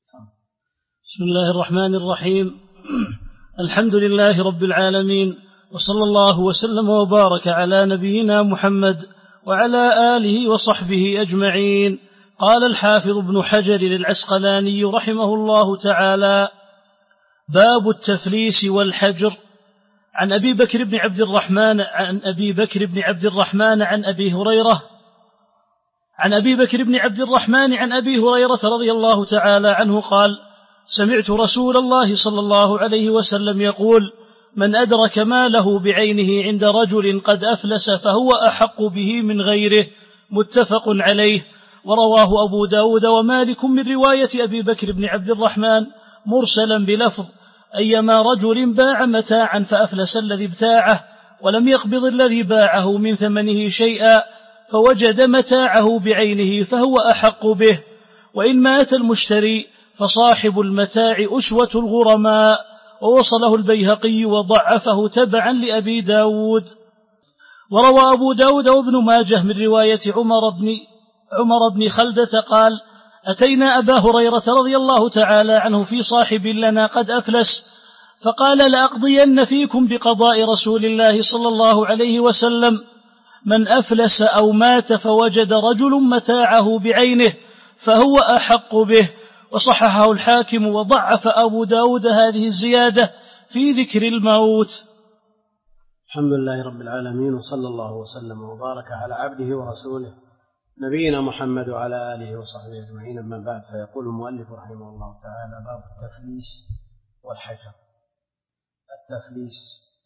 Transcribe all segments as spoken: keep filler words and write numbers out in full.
بسم الله الرحمن الرحيم. الحمد لله رب العالمين، وصلى الله وسلم وبارك على نبينا محمد وعلى آله وصحبه أجمعين. قال الحافظ ابن حجر العسقلاني رحمه الله تعالى: باب التفليس والحجر. عن أبي بكر بن عبد الرحمن عن أبي بكر بن عبد الرحمن عن أبي هريرة عن أبي بكر بن عبد الرحمن عن أبي هريرة رضي الله تعالى عنه قال: سمعت رسول الله صلى الله عليه وسلم يقول: من أدرك ماله بعينه عند رجل قد أفلس فهو أحق به من غيره. متفق عليه. ورواه أبو داود ومالك من رواية أبي بكر بن عبد الرحمن مرسلا بلفظ: أيما رجل باع متاعا فأفلس الذي ابتاعه ولم يقبض الذي باعه من ثمنه شيئا فوجد متاعه بعينه فهو أحق به، وإن مات المشتري فصاحب المتاع أسوة الغرماء. ووصله البيهقي وضعفه تبعا لأبي داود. وروى أبو داود وابن ماجه من رواية عمر بن, عمر بن خلدة قال: أتينا أبا هريرة رضي الله تعالى عنه في صاحب لنا قد أفلس، فقال: لأقضين فيكم بقضاء رسول الله صلى الله عليه وسلم: من أفلس أو مات فوجد رجل متاعه بعينه فهو أحق به. وصححه الحاكم وضعف أبو داود هذه الزيادة في ذكر الموت. الحمد لله رب العالمين، وصلى الله وسلم وبارك على عبده ورسوله نبينا محمد وعلى آله وصحبه أجمعين. أما بعد، فيقول المؤلف رحمه الله تعالى: باب التفليس والحجر. التفليس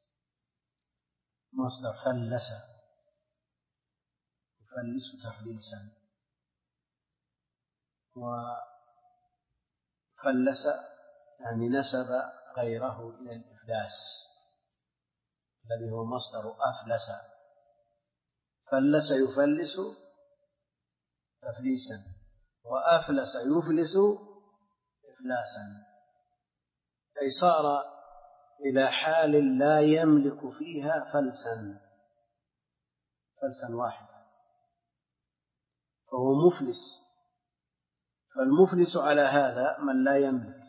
مصدر فلس، يفلس تفليسا، وفلس يعني نسب غيره إلى الإفلاس الذي هو مصدر أفلس. فلس يفلس تفليسا، وأفلس يفلس إفلاسا، أي صار إلى حال لا يملك فيها فلسا فلسا واحدا، فهو مفلس. فالمفلس على هذا من لا يملك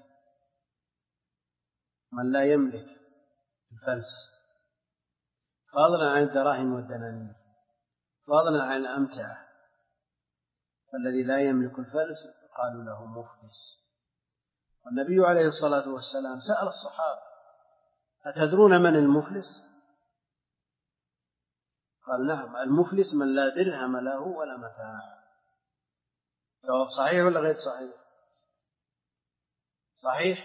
من لا يملك الفلس، فضلا عن الدراهم والدنانير، فضلا عن الأمتعة. فالذي لا يملك الفلس قالوا له مفلس. والنبي عليه الصلاة والسلام سأل الصحابة: أتدرون من المفلس؟ قال: نعم، المفلس من لا درهم له ولا متاع. جواب صحيح ولا غير صحيح؟ صحيح.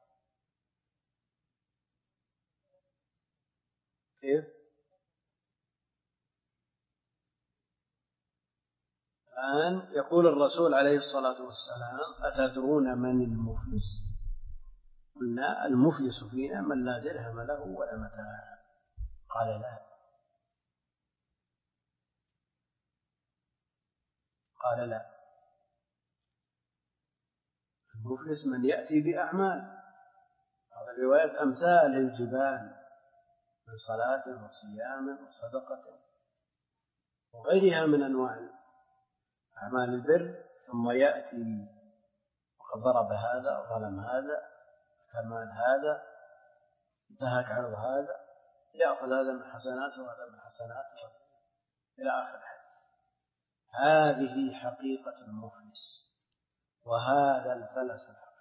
كيف؟ الآن يقول الرسول عليه الصلاة والسلام: أتدرون من المفلس؟ قلنا: المفلس فينا من لا درهم له ولا متاع. قال: لا. قال: لا، المفلس من يأتي بأعمال، هذا الرواية أمثال الجبال من صلاة وصيام وصدقة وغيرها من أنواع أعمال البر، ثم يأتي وقد ضرب هذا وظلم هذا، كمال هذا، انتهك عرض هذا، يأخذ هذا من حسناته وهذا من حسناته إلى آخر الحديث. هذه حقيقة المفلس، وهذا الفلس الحقيقي.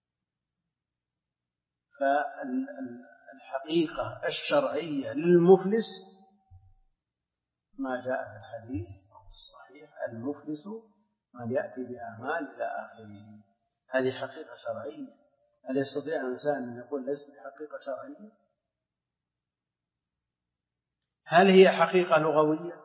فالحقيقة الشرعية للمفلس ما جاء في الحديث الصحيح: المفلس من يأتي بأعمال إلى آخره. هذه حقيقة شرعية. هل يستطيع الإنسان أن يقول ليس بحقيقة شرعية؟ هل هي حقيقة لغوية؟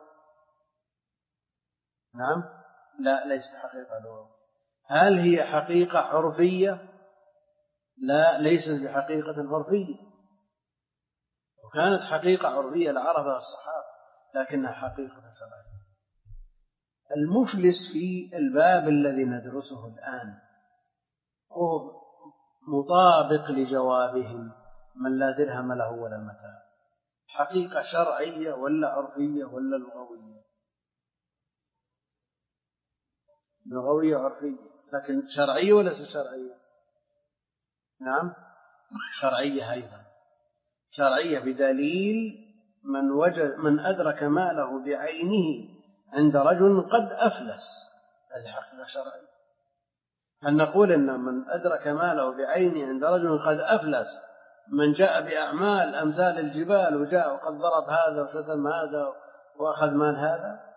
نعم، لا، ليست حقيقة لغوية. هل هي حقيقة عرفية؟ لا، ليست بحقيقة عرفية. وكانت حقيقة عرفية لعرفها الصحابة، لكنها حقيقة شرعية. المفلس في الباب الذي ندرسه الآن هو مطابق لجوابهم: من لا درهم له ولا متاع. حقيقة شرعية ولا عرفية ولا لغوية؟ لغوية عرفية، لكن شرعية ولا شرعية؟ نعم شرعية أيضا، شرعية بدليل من وجد من أدرك ماله بعينه عند رجل قد أفلس، هذه حقيقة شرعية. هل نقول إن من أدرك ماله بعينه عند رجل قد أفلس، من جاء بأعمال أمثال الجبال وجاء وقد ضرب هذا وشتم هذا وأخذ مال هذا،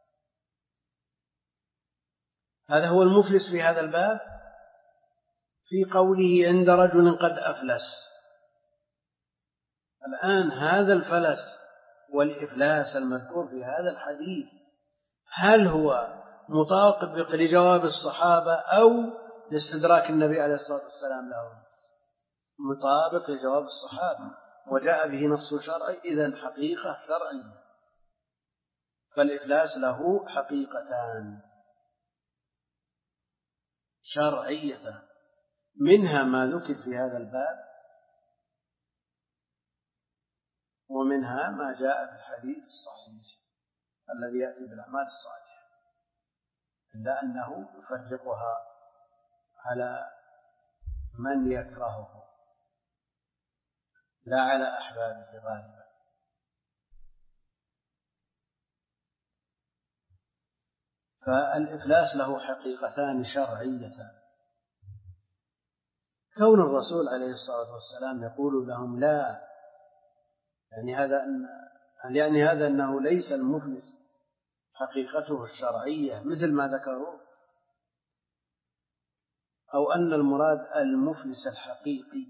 هذا هو المفلس في هذا الباب؟ في قوله عند رجل قد أفلس، الآن هذا الفلس والإفلاس المذكور في هذا الحديث هل هو مطابق لجواب الصحابة أو لاستدراك النبي عليه الصلاة والسلام لهم؟ مطابق لجواب الصحابة وجاء به نص شرعي، إذن حقيقة شرعية. فالإفلاس له حقيقتان شرعية، منها ما ذكر في هذا الباب، ومنها ما جاء في الحديث الصحيح الذي يأتي بالأعمال الصالحة، إلا أنه يفرقها على من يكرهه لا على أحبابه غالبا. فالإفلاس له حقيقتان شرعيتان، كون الرسول عليه الصلاة والسلام يقول لهم لا، يعني هذا أن يعني هذا أنه ليس المفلس حقيقته الشرعية مثل ما ذكروا، أو أن المراد المفلس الحقيقي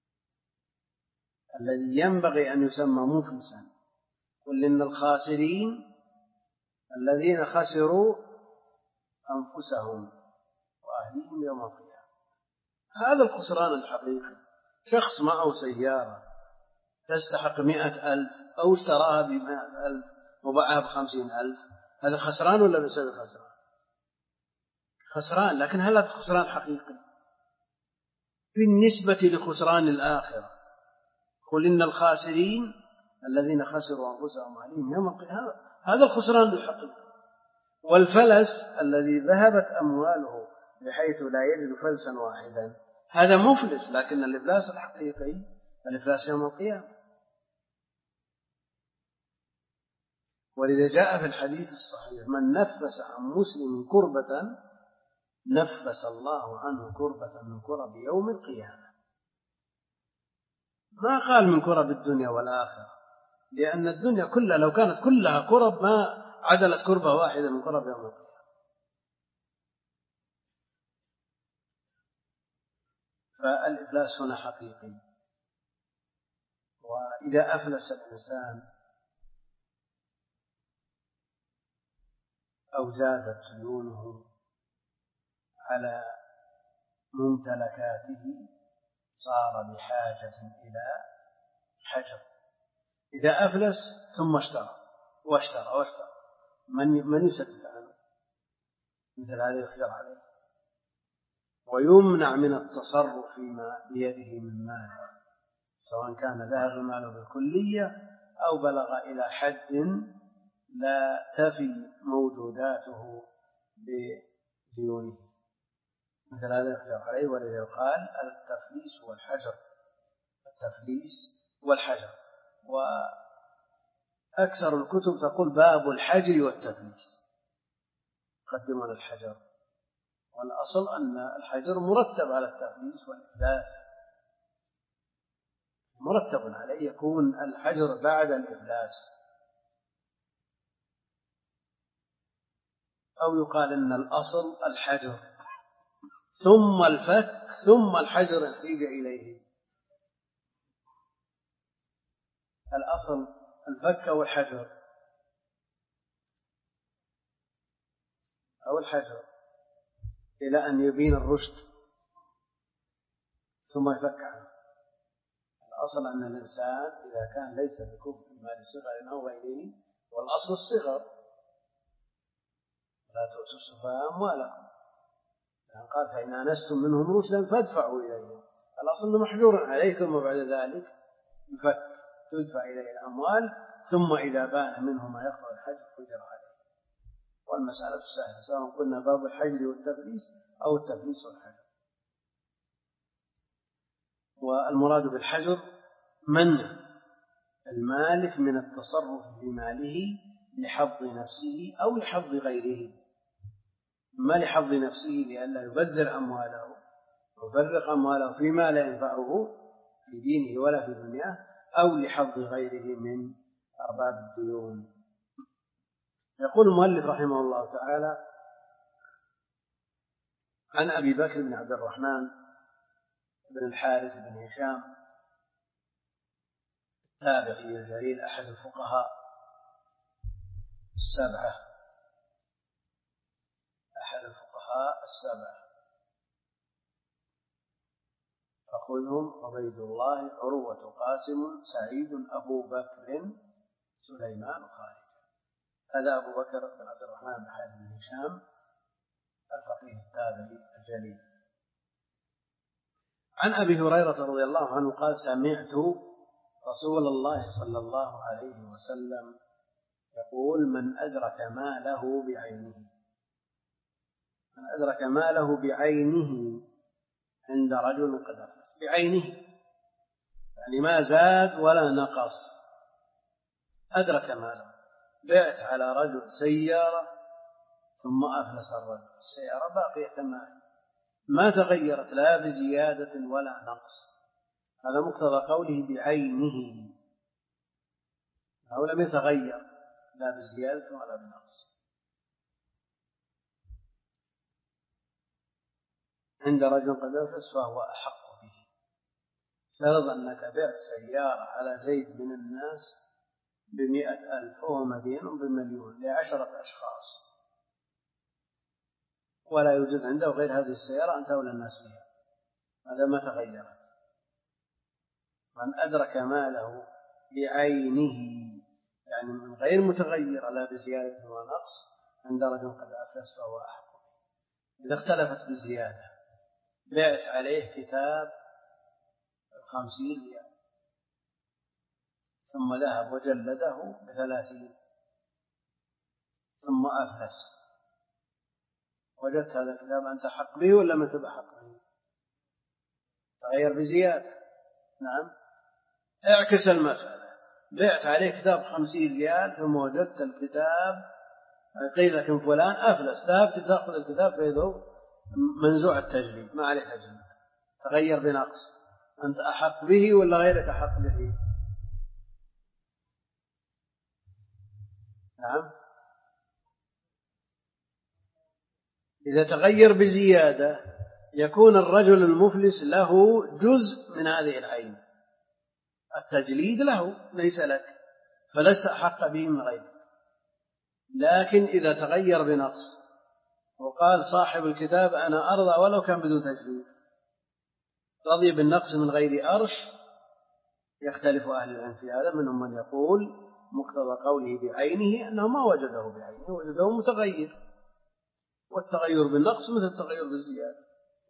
الذي ينبغي أن يسمى مفلسا. قل إن الخاسرين الذين خسروا أنفسهم وأهليهم يوم القيامة، هذا الخسران الحقيقي. شخص معه سيارة تستحق مئة ألف أو اشتراها بمئة ألف وباعها بخمسين ألف، هذا خسران ولا ليس خسران؟ خسران، لكن هل هذا خسران حقيقي بالنسبة لخسران الآخرة؟ قل إن الخاسرين الذين خسروا أنفسهم وأهليهم يوم القيامة، هذا الخسران الحقيقي. والفلس الذي ذهبت أمواله بحيث لا يجد فلسا واحدا، هذا مفلس، لكن الإفلاس الحقيقي الإفلاس يوم القيامة. ولذا جاء في الحديث الصحيح من نفس عن مسلم كربة نفس الله عنه كربة من كرب يوم القيامة. ما قال من كرب الدنيا والآخرة، لأن الدنيا كلها لو كانت كلها كرب ما عدلت كربة واحدة من كرب يوم القيامة. فالإفلاس هنا حقيقي. وإذا أفلس الإنسان أو زادت ديونه على ممتلكاته صار بحاجة إلى حجر. إذا أفلس ثم اشترى واشترى واشترى، من من يسدد عنه؟ مثل هذا يحجر عليه ويمنع من التصرف فيما بيده من مال، سواء كان ذهب ماله بالكلية أو بلغ إلى حد لا تفي موجوداته بديونه، مثل هذا يحجر عليه. ولذا يقال التفليس والحجر، التفليس والحجر. وأكثر الكتب تقول باب الحجر والتفليس، يقدمون الحجر، والأصل أن الحجر مرتب على التفليس والإفلاس، مرتب عليه، يكون الحجر بعد الإفلاس. أو يقال إن الأصل الحجر ثم الفك ثم الحجر احتيج إليه. الأصل الفك أو الحجر أو الحجر إلى أن يبين الرشد ثم يفك عنه. الأصل أن الإنسان إذا كان ليس بكفء مال صغر أو غيره، والأصل الصغر، لا تؤتوا السفهاء أموالكم، يعني قال فإن آنستم منهم رشدا فادفعوا إليهم، الأصل أنه محجور عليه، ثم بعد ذلك يفك تدفع إليه الأموال، ثم إذا بان منه ما يقضى الحجر فجر عليه. والمسألة سهلة، سواء قلنا باب الحجر والتفليس أو التفليس والحجر. والمراد بالحجر منع المالك من التصرف في ماله لحظ نفسه أو لحظ غيره، ما لحظ نفسه لئلا يبذر أمواله ويفرق أمواله فيما لا ينفعه في دينه ولا في دنياه، أو لحظ غيره من أرباب الديون. يقول المؤلف رحمه الله تعالى: عن أبي بكر بن عبد الرحمن بن الحارث بن هشام التابعي الجليل أحد الفقهاء السبعة أحد الفقهاء السبعة فخذهم: عبيد الله، عروة، قاسم، سعيد، أبو بكر، سليمان، خالد. هذا أبو بكر بن عبد الرحمن بن الحارث بن هشام الفقيه التابعي الجليل. عن أبي هريرة رضي الله عنه قال: سمعت رسول الله صلى الله عليه وسلم يقول: من أدرك ماله بعينه من أدرك ماله بعينه عند رجل قد أفلس. بعينه يعني ما زاد ولا نقص، أدرك ماله. بعت على رجل سيارة ثم أفلس الرجل، السيارة باقية كما ما تغيرت لا بزيادة ولا نقص، هذا مقتضى قوله بعينه، أو لم يتغير لا بزيادة ولا بنقص. عند رجل قد أفلس فهو أحق به. فرض أنك بعت سيارة على زيد من الناس بمئة ألف وهو مدين بمليون لعشرة أشخاص، ولا يوجد عنده غير هذه السيارة، أنت أولى الناس بها، هذا ما تغيرت. من أدرك ماله بعينه يعني من غير متغير لا بزيادة ونقص عند رجل قد أفلس فهو أحق. إذا اختلفت بزيادة، بعت عليه كتاب خمسين ريال ثم ذهب وجلده بثلاثين ثم أفلس، وجدت هذا الكتاب أنت حق به ولا ما تبقى حق به؟ تغير بزيادة. نعم، اعكس المسألة، بعت عليه كتاب خمسين ريال ثم وجدت الكتاب قيل لكن فلان أفلس، ذهبت تأخذ الكتاب فإذا منزوع التجليد ما عليه تجليد، تغير بنقص، أنت أحق به ولا غيرك أحق به؟ نعم، إذا تغير بزيادة يكون الرجل المفلس له جزء من هذه العين، التجليد له ليس لك، فلست أحق به من غيرك. لكن إذا تغير بنقص وقال صاحب الكتاب أنا أرضى ولو كان بدون تجليد، رضي بالنقص من غير أرش، يختلف أهل العلم في هذا. منهم من يقول مقتضى قوله بعينه أنه ما وجده بعينه، وجده متغير، والتغير بالنقص مثل التغير بالزيادة،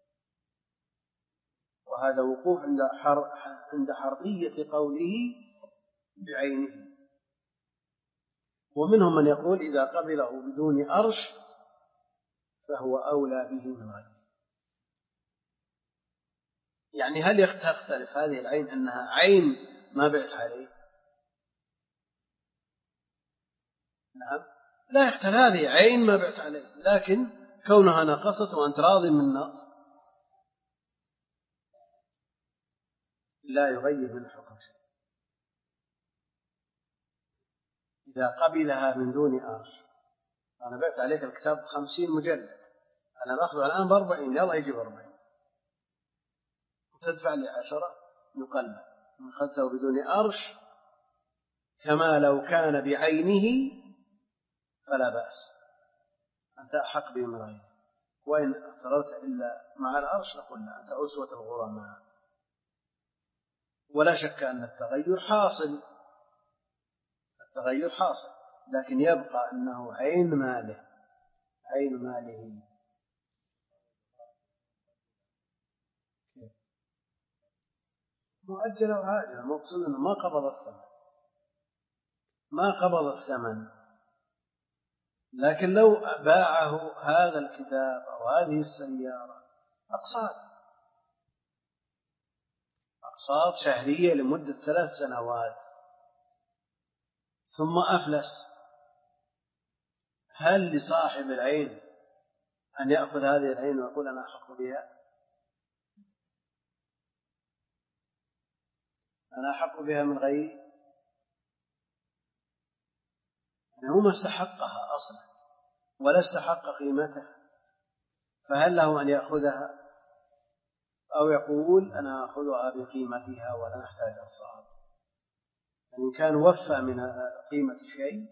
وهذا وقوف عند حر... عند حرفية قوله بعينه. ومنهم من يقول إذا قبله بدون أرش فهو أولى به من غيره. يعني هل يختلف هذه العين أنها عين ما بعت عليه؟ نعم، لا يختلف، هذه عين ما بعت عليه، لكن كونها نقصت وأنت راضي من نقص لا يغير من حكم شيء. إذا قبلها من دون أرش، أنا بعت عليك الكتاب خمسين مجلد، أنا بأخذه الآن بأربعين، يلا يجيب أربعين، وتدفع لي عشرة يقلب، من أخذته بدون أرش كما لو كان بعينه فلا بأس، أنت أحق به من غيره. وإن افترضت إلا مع الأرش نقول لا، أنت أسوة الغرماء. ولا شك أن التغير حاصل، التغير حاصل، لكن يبقى أنه عين ماله، عين ماله. مؤجلة وعاجلة، مقصود أنه ما قبض الثمن، ما قبض الثمن، لكن لو باعه هذا الكتاب أو هذه السيارة أقساط أقساط شهرية لمدة ثلاث سنوات ثم أفلس، هل لصاحب العين أن يأخذ هذه العين ويقول أنا أحق بها؟ أنا أحق بها من غيري؟ يعني هو ما استحقها أصلا ولا استحق قيمتها، فهل له أن يأخذها أو يقول أنا أخذها بقيمتها ولا نحتاج أقساط؟ يعني إن كان وفى من قيمة الشيء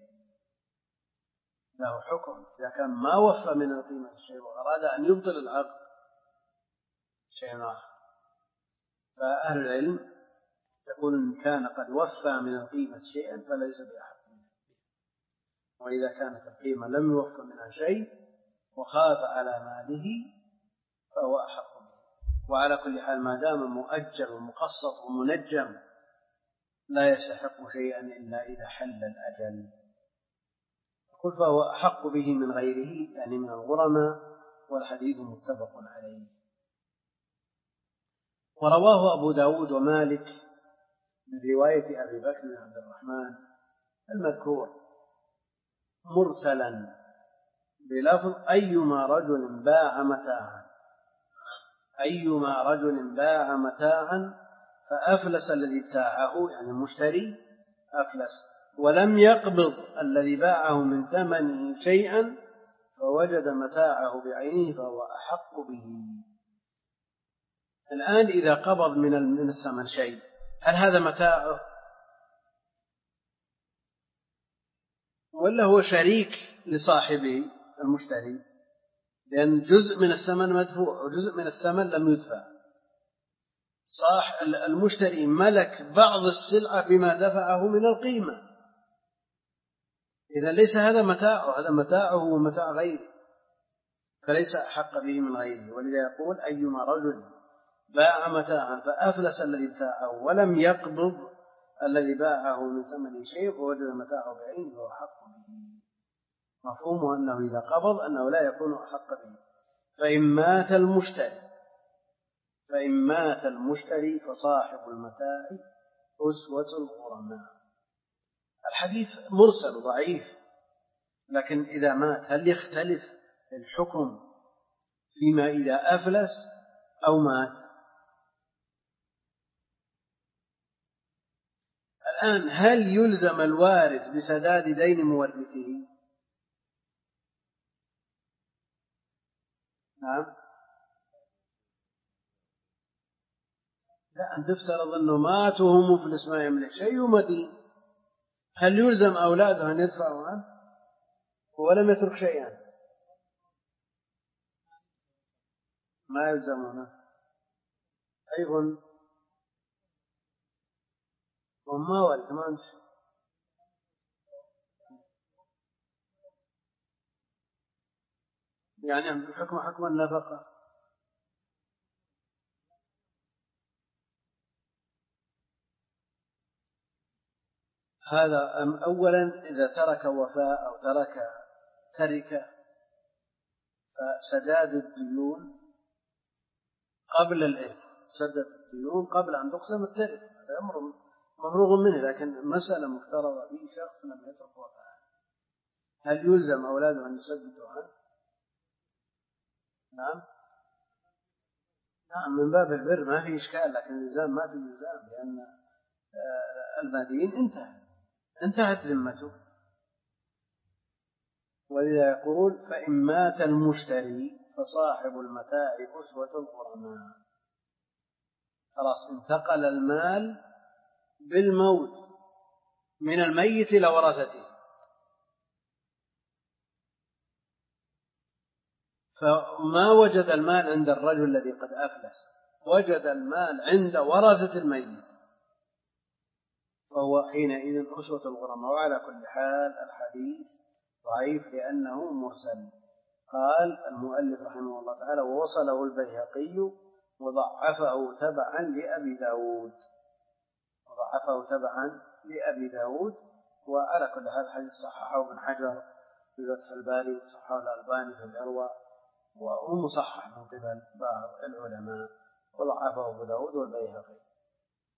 له حكم، إذا كان ما وفى من قيمة الشيء وأراد أن يبطل العقد شيء آخر. فأهل العلم يقول إن كان قد وفى من القيمة شيئا فليس بأحق منه، وإذا كانت القيمة لم يوفى منها شيء وخاف على ماله فهو أحق منه. وعلى كل حال ما دام مؤجل ومقسط ومنجم لا يستحق شيئا إلا إذا حل الأجل، قل فهو أحق به من غيره يعني من الغرماء، والحديث متفق عليه. ورواه أبو داود ومالك من رواية أبي بكر بن عبد الرحمن المذكور مرسلا بلفظ أيما رجل باع متاعا أيما رجل باع متاعا فأفلس الذي ابتاعه يعني المشتري أفلس ولم يقبض الذي باعه من ثمنه شيئا فوجد متاعه بعينه فهو أحق به. الآن إذا قبض من الثمن شيء هل هذا متاعه ولا هو شريك لصاحبه المشتري؟ لأن جزء من الثمن مدفوع وجزء من الثمن لم يدفع. صاح المشتري ملك بعض السلعة بما دفعه من القيمة، إذا ليس هذا متاعه، هذا متاعه ومتاع غيره فليس أحق به من غيره. ولذا يقول أيما رجل باع متاعا فأفلس الذي ابتاعه ولم يقبض الذي باعه من ثمنه شيء فوجد متاعه بعينه فهو أحق به. مفهومه أنه إذا قبض أنه لا يكون أحق به. فإن مات المشتري فإن مات المشتري فصاحب المتاع أسوة الغرماء. الحديث مرسل ضعيف، لكن إذا مات هل يختلف الحكم فيما إذا أفلس أو مات؟ الآن هل يلزم الوارث بسداد دين مورثه؟ نعم. لا، أن تفترض أنه مات وهو مفلس ما يملك شيء ومدين، هل يلزم أولاده أن يدفعوا عنه ولم يترك شيئا؟ ما يلزمونه أيضا وما ورث ما أنت يعني الحكم حكم النفقة. هذا أولا إذا ترك وفاء أو ترك تركة فسداد الديون قبل الإرث، سدد الديون قبل أن تقسم التركة، هذا أمر مفروغ منه. لكن مسألة مفترضة به شخص لم يترك وفاء، هل يلزم أولاده أن يسددوا عنه؟ نعم نعم من باب البر ما في إشكال، لكن الإلزام ما في إلزام، لأن المدين انتهى انتهت ذمته. ولذا يقول فإن مات المشتري فصاحب المتاع أسوة الغرماء، خلاص انتقل المال بالموت من الميت إلى ورثته، فما وجد المال عند الرجل الذي قد أفلس، وجد المال عند ورثة الميت، فهو حينئذ أسوة الغرماء. وعلى كل حال الحديث ضعيف لأنه مرسل. قال المؤلف رحمه الله تعالى ووصله البيهقي وضعفه تبعا لأبي داود وضعفه تبعا لأبي داود وعلى كل حال الحديث صححه ابن حجر في فتح الباري وصححه الألباني في العروة، وهو مصحح من قبل بعض العلماء، وضعفه أبو داود والبيهقي.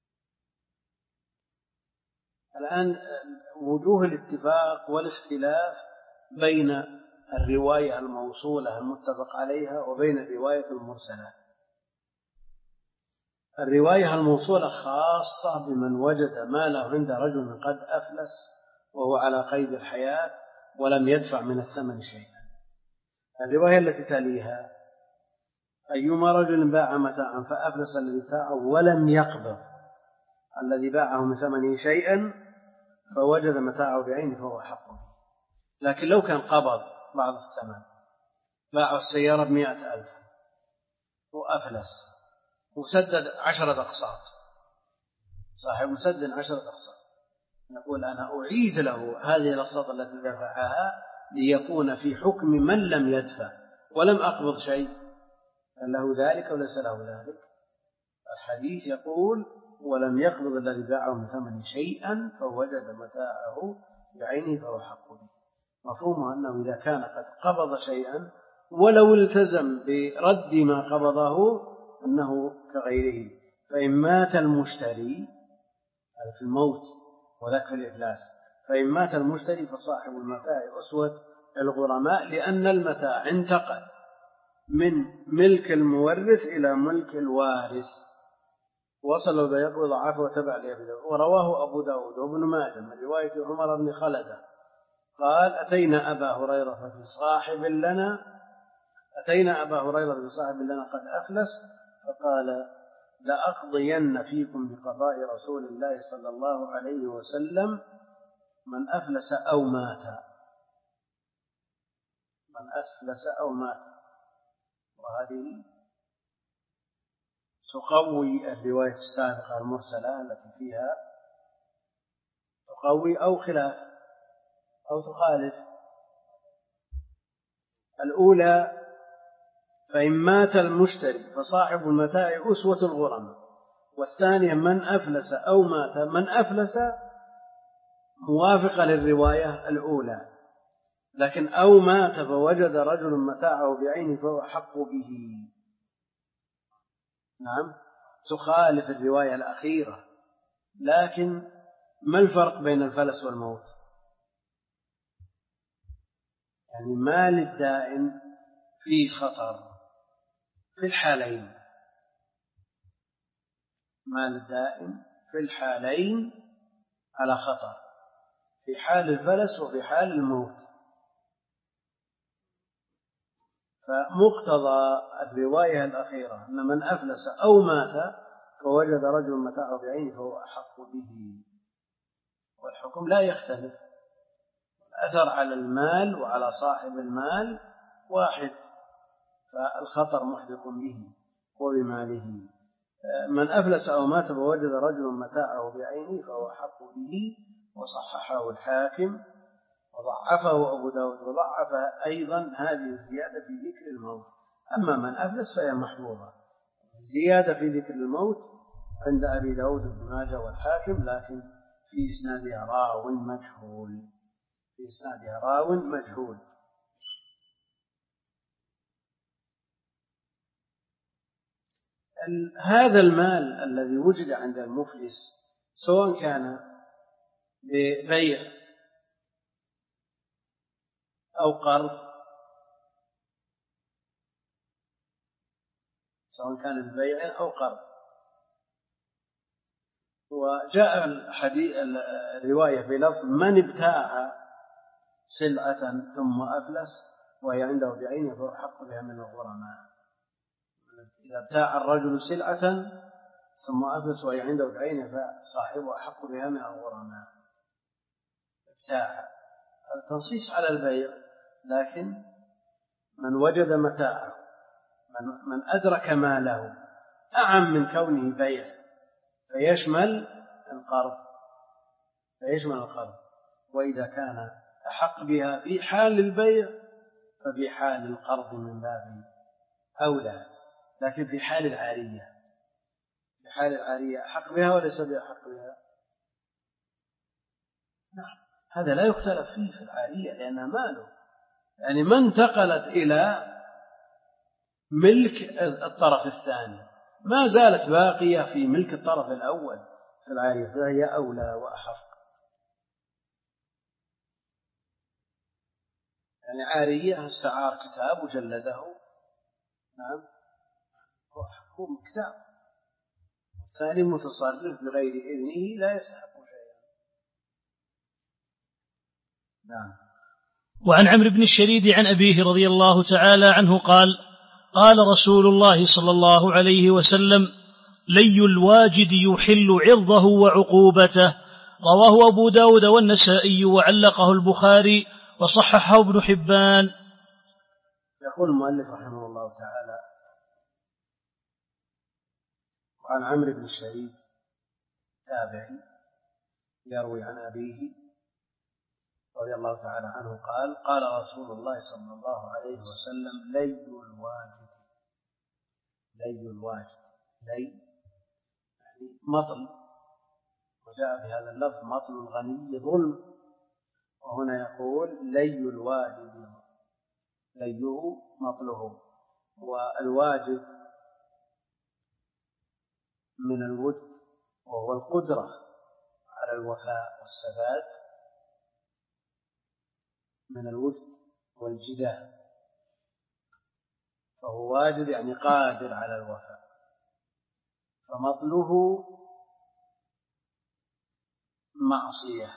الآن وجوه الاتفاق والاختلاف بين الرواية الموصولة المتفق عليها وبين الرواية المرسلة. الرواية الموصولة خاصة بمن وجد ماله عند رجل قد أفلس وهو على قيد الحياة ولم يدفع من الثمن شيئا. الرواية التي تليها: أيما رجل باع متاعا فأفلس الذي باعه ولم يقبض الذي باعه من ثمنه شيئا فوجد متاعه بعينه فهو حق به. لكن لو كان قبض بعض الثمن، باع السيارة بمئة ألف وأفلس وسدد عشرة أقساط، صاحب مسدد عشرة أقساط، نقول أنا أعيد له هذه الأقساط التي دفعها ليكون في حكم من لم يدفع ولم أقبض شيء، هل له ذلك وليس له ذلك؟ الحديث يقول: ولم يقبض الذي باعه من ثمن شيئا فوجد متاعه بعينه فهو حق به. مفهومه أنه إذا كان قد قبض شيئا ولو التزم برد ما قبضه أنه كغيره، فإن مات المشتري في الموت وذاك في الإفلاس، فإن مات المشتري فصاحب المتاع أسوة الغرماء، لأن المتاع انتقل من ملك المورث إلى ملك الوارث، وصل بيقظ ضعفه وتبع لأبي داود. ورواه أبو داود وابن ماجه من رواية عمر بن خلدة قال: أتينا أبا هريرة في صاحب لنا أتينا أبا هريرة في صاحب لنا قد أفلس فقال: لأقضين فيكم بقضاء رسول الله صلى الله عليه وسلم من أفلس أو مات من أفلس أو مات. وهذه تقوي الرواية السابقة المرسلة التي فيها تقوي أو خلاف أو تخالف. الأولى: فإن مات المشتري فصاحب المتاع أسوة الغرماء. والثانية: من أفلس أو مات. من أفلس موافقة للرواية الأولى، لكن أو مات فوجد رجل متاعه بعينه فهو حق به، نعم، تخالف الرواية الأخيرة. لكن ما الفرق بين الفلس والموت؟ يعني مال الدائن في خطر في الحالين، مال الدائن في الحالين على خطر، في حال الفلس وفي حال الموت. فمقتضى الرواية الأخيرة أن من أفلس أو مات فوجد رجل متاعه بعينه فهو أحق به، والحكم لا يختلف. الأثر على المال وعلى صاحب المال واحد، فالخطر محدق به وبماله. من أفلس أو مات فوجد رجل متاعه بعينه فهو أحق به، وصححه الحاكم وضعفه أبو داود، وضعف أيضا هذه الزيادة في ذكر الموت. أما من أفلس فهي محفوظة، زيادة في ذكر الموت عند أبي داود بن ماجه والحاكم، لكن في إسنادها راو مجهول في إسنادها راو مجهول. هذا المال الذي وجد عند المفلس سواء كان ببيع أو قرض، سواء كان ببيع أو قرض. وجاء الحديث الرواية بلفظ: من ابتاع سلعة ثم أفلس وهي عنده بعينه فهو حق بها من الغرماء. إذا ابتاع الرجل سلعة ثم أفلس وهي عنده بعينه فصاحبه أحق بها من الغرماء. ابتاع التنصيص على البيع، لكن من وجد متاعه، من, من أدرك ماله أعم من كونه بيع، فيشمل القرض فيشمل القرض وإذا كان أحق بها في حال البيع ففي حال القرض من باب أولى. لكن في حال العارية في حال العارية أحق بها وليس بأحق بها؟ نعم، هذا لا يختلف فيه في العارية لأنها ماله. يعني ما انتقلت إلى ملك الطرف الثاني ما زالت باقية في ملك الطرف الأول في العارية، فهي أولى وأحق. يعني عارية استعار كتاب وجلده، نعم هو كتاب، الثاني متصرف بغير إذنه لا يستحق شيئا. نعم. وعن عمرو بن الشريد عن أبيه رضي الله تعالى عنه قال قال رسول الله صلى الله عليه وسلم لي الواجد يحل عرضه وعقوبته، رواه أبو داود والنسائي وعلقه البخاري وصححه ابن حبان. يقول المؤلف رحمه الله تعالى: وعن عمرو بن الشريد تابعي يروي عن أبيه رضي الله تعالى عنه قال قال رسول الله صلى الله عليه وسلم لي الواجد، لي الواجد، لي يعني مطل، وجاء في هذا اللفظ مطل الغني ظلم، وهنا يقول لي الواجد، ليه مطله، والواجد من الود وهو القدرة على الوفاء والسداد، من الود والجدال، فهو واجد يعني قادر على الوفاء، فمطله معصية،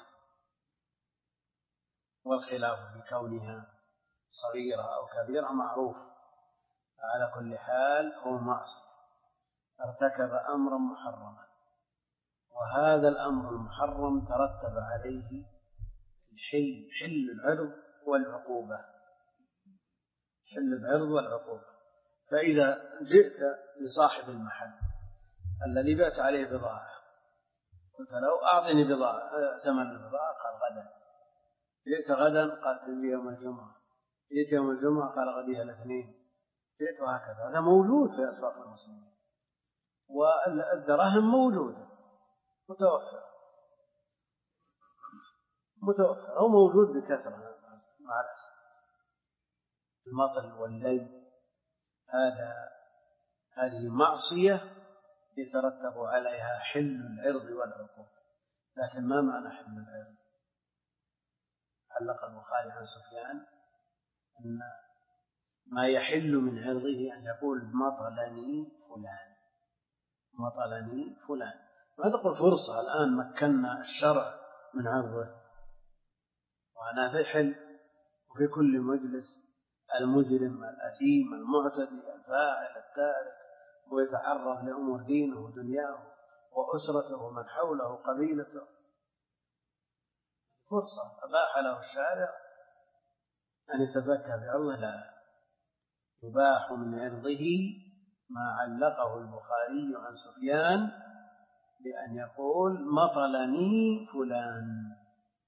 والخلاف بكونها صغيرة أو كبيرة معروف، على كل حال هو معصية، ارتكب أمرا محرما، وهذا الأمر المحرم ترتب عليه الحل، حل العرض والعقوبة، حل العرض والعقوبة. فإذا جئت لصاحب المحل الذي بعت عليه بضاعة قلت له أعطني بضاعة ثمن البضاعة، قال غدا، جئت غدا قال تجي يوم الجمعة، جئت يوم الجمعة قال غديها الاثنين، جئت وهكذا. هذا موجود في أسواق المسلمين، والدراهم موجودة متوفرة متوفر أو موجود بكثرة مع الأسف. المطل واللي هذا هذه معصية يترتب عليها حل العرض والعقوبة، لكن ما معنى حل العرض؟ علق البخاري عن سفيان أن ما يحل من عرضه أن يقول مطلني فلان، مطلني فلان، ما تقول فرصة الآن مكنا الشرع من عرضه، وأنا في حل وفي كل مجلس المجرم الأثيم المعتدي الفاعل التارك ويتعرض لأمور دينه ودنياه وأسرته ومن حوله قبيلته، فرصة أباح له الشارع أن يتذكى بعرضه، لا، يباح من عرضه ما علقه البخاري عن سفيان بأن يقول مطلني فلان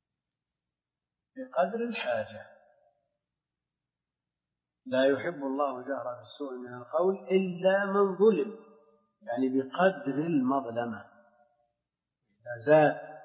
بقدر الحاجة. لا يحب الله جهر بالسوء من القول إلا من ظلم، يعني بقدر المظلمة، إذا زاد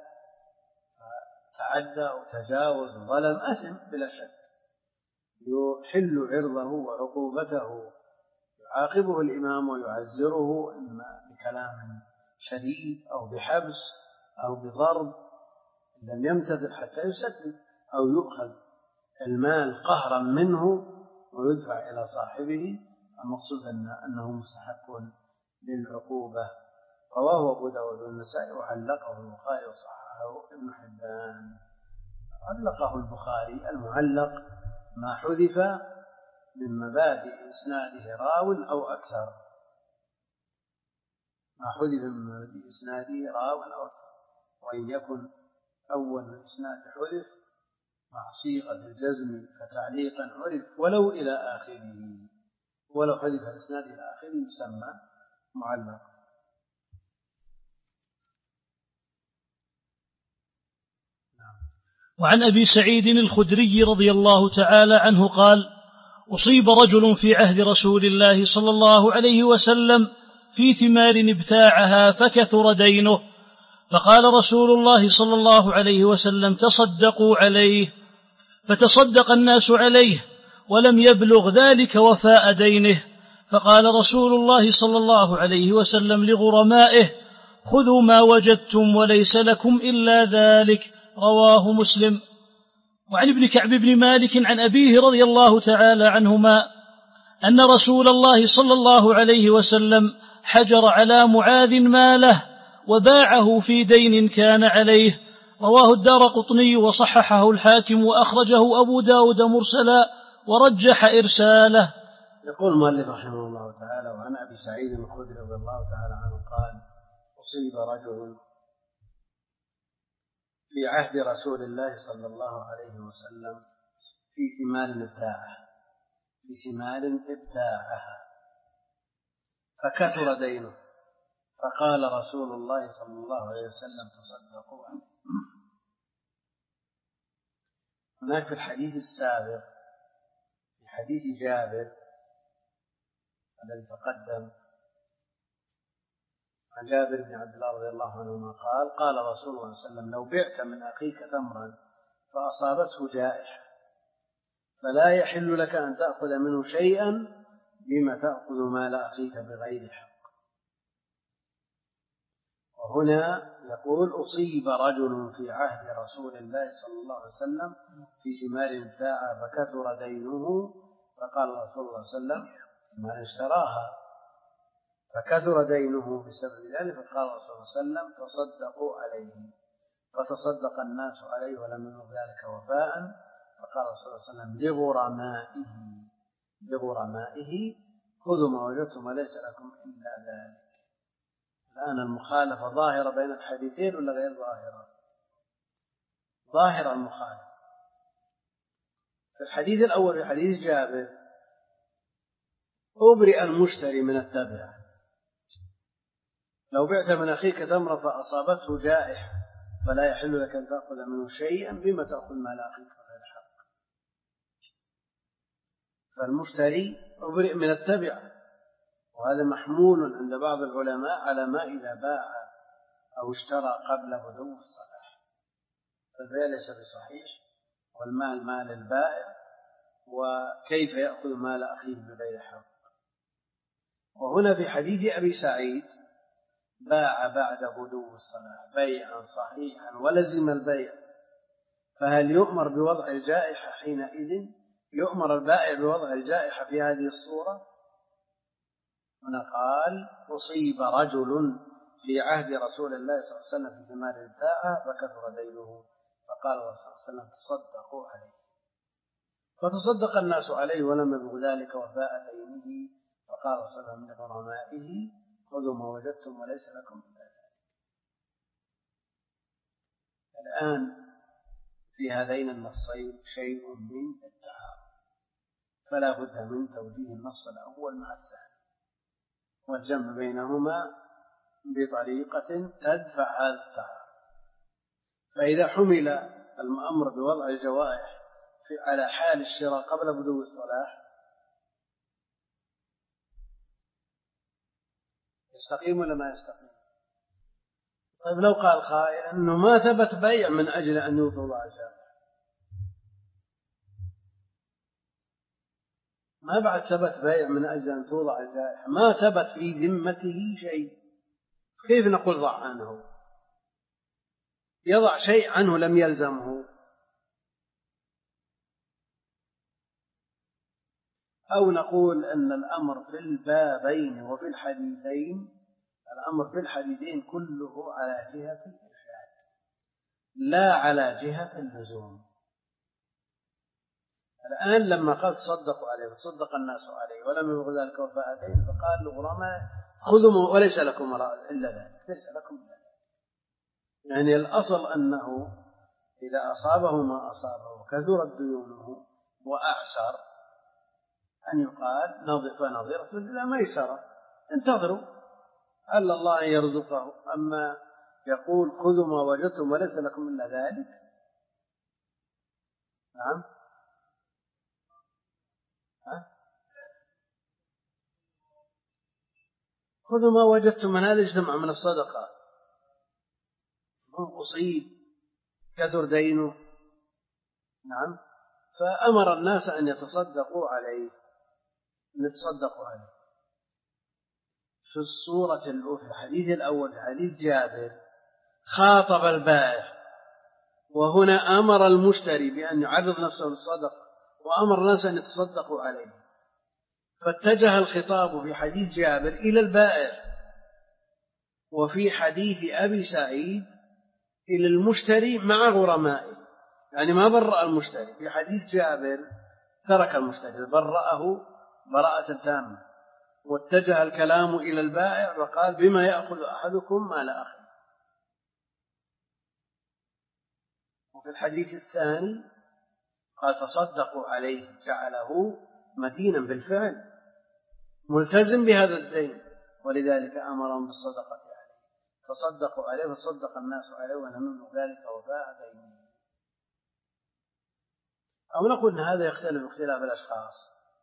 تعدى وتجاوز ظلم أثم بلا شك، يحل عرضه وعقوبته، يعاقبه الإمام ويعزره إما بكلام شديد أو بحبس أو بضرب لم يمتثل حتى يسدد، أو يؤخذ المال قهرا منه ويدفع إلى صاحبه، المقصود أنه مستحق للعقوبة. رواه أبو داود والنسائي وعلقه البخاري وصححه ابن حبان. علقه البخاري المعلق ما حذف من مبادئ إسناده راو أو أكثر، ما حذف من مبادئ إسناده راو أو أكثر، وإن يكن أول الإسناد حذف مع صيغة الجزم فتعليقا عرف ولو إلى آخره، ولو حذف الإسناد إلى آخره يسمى معلق. وعن أبي سعيد الخدري رضي الله تعالى عنه قال أصيب رجل في عهد رسول الله صلى الله عليه وسلم في ثمار ابتاعها فكثر دينه، فقال رسول الله صلى الله عليه وسلم تصدقوا عليه، فتصدق الناس عليه ولم يبلغ ذلك وفاء دينه، فقال رسول الله صلى الله عليه وسلم لغرمائه خذوا ما وجدتم وليس لكم إلا ذلك، رواه مسلم. وعن ابن كعب بن مالك عن أبيه رضي الله تعالى عنهما أن رسول الله صلى الله عليه وسلم حجر على معاذ ماله وباعه في دين كان عليه. رواه الدارقطني وصححه الحاكم وأخرجه أبو داود مرسلا ورجح إرساله. يقول المؤلف رحمه الله تعالى: وعن أبي سعيد الخدري رضي الله تعالى عنه قال: أصيب رجل في عهد رسول الله صلى الله عليه وسلم في ثمار ابتاعه في ثمار ابتاعها فكثر دينه، فقال رسول الله صلى الله عليه وسلم: تصدقوا عنه. هناك في الحديث السابق في حديث جابر الذي تقدم عن جابر بن عبد الله رضي الله عنهما قال: قال رسول الله صلى الله عليه وسلم: لو بعت من أخيك تمرا فأصابته جائحة فلا يحل لك أن تأخذ منه شيئا بما تأخذ مال أخيك بغير حق. وهنا يقول: أصيب رجل في عهد رسول الله صلى الله عليه وسلم في ثمار ابتاعها فكثر دينه، فقال رسول الله صلى الله عليه وسلم: ثمار اشتراها فكثر دينه بسبب ذلك، فقال رسول الله صلى الله عليه وسلم: تصدقوا عليه. فتصدق الناس عليه ولم ينظر ذلك وفاء، فقال رسول الله صلى الله عليه وسلم: لغرمائه لغرمائه خذوا ما وجدتم وليس لكم إلا ذلك. الآن المخالفة ظاهرة بين الحديثين ولا غير ظاهرة؟ ظاهرة المخالفة. في الحديث الأول في حديث جابر أبرئ المشتري من التبع، لو بعت من أخيك تمرة فأصابته جائحة فلا يحل لك أن تأخذ منه شيئا بما تأخذ مال أخيك بغير حق. فالمشتري أبرئ من التبع، وهذا محمول عند بعض العلماء على ما إذا باع أو اشترى قبل بدو الصلاح، فالبيع ليس بصحيح والمال مال البائع، وكيف يأخذ مال أخيه بغير حق. وهنا في حديث أبي سعيد باع بعد بدو الصلاح بيعا صحيحا ولزم البيع، فهل يؤمر بوضع الجائحة حينئذ؟ يؤمر البائع بوضع الجائحة في هذه الصورة؟ هنا قال: أصيب رجل في عهد رسول الله صلى الله عليه وسلم في ثمار ابتاعها فكثر دينه، فقال الرسول صلى الله عليه وسلم: تصدقوا عليه. فتصدق الناس عليه ولم يبلغ ذلك وفاء دينه، فقال الرسول صلى الله عليه وسلم لغرمائه: خذوا ما وجدتم وليس لكم إلا ذلك. الآن في هذين النصين شيء من التعارض، فلا بد من توجيه النص الأول مع الثاني والجمع بينهما بطريقة تدفع هذا التعارض. فإذا حمل الأمر بوضع الجوائح على حال الشراء قبل بدو الصلاح يستقيم ولا ما يستقيم؟ طيب لو قال قائل أنه ما ثبت بيع من أجل أن يوضع الجائحة، ما بعد ثبت بيع من أجل أن توضع الجائحة، ما ثبت في ذمته شيء، كيف نقول ضع عنه؟ يضع شيء عنه لم يلزمه، أو نقول أن الأمر في البابين وفي الحديثين، الأمر في الحديثين كله على جهة الإرشاد لا على جهة اللزوم. الآن لما قال تصدقوا عليه وتصدق الناس عليه ولم يبلغ ذلك وفاء دين، فقال لغرماء: خذوا وليس لكم إلا ذلك، ليس لكم إلا ذلك. يعني الأصل أنه إذا أصابه ما أصابه وكثرت ديونه وأعسر أن يقال فنظرة إلى ميسرة، انتظروا لعل الله يرزقه. أما يقول خذوا ما وجدتم وليس لكم إلا ذلك، نعم، ها؟ خذوا ما وجدتم من هذا اجتمع من الصدقة، أصيب كثر دينه، نعم، فأمر الناس أن يتصدقوا عليه، أن يتصدقوا عليه. في الصورة الأولى في الحديث الأول في حديث جابر خاطب البائع وهنا أمر المشتري بأن يعرض نفسه للصدقة وأمر الناس أن يتصدقوا عليه، فاتجه الخطاب في حديث جابر إلى البائع، وفي حديث أبي سعيد إلى المشتري مع غرمائه، يعني ما برأ المشتري. في حديث جابر ترك المشتري، برأه براءة تامة، واتجه الكلام إلى البائع وقال بما يأخذ أحدكم مال أخيه. وفي الحديث الثاني قال تصدقوا عليه، جعله مدينا بالفعل ملتزم بهذا الدين، ولذلك أمرهم بالصدقة عليه، تصدقوا عليه وتصدق الناس عليه ونمنوا ذلك وباع دينه. أو نقول أن هذا يختلف باختلاف الأشخاص،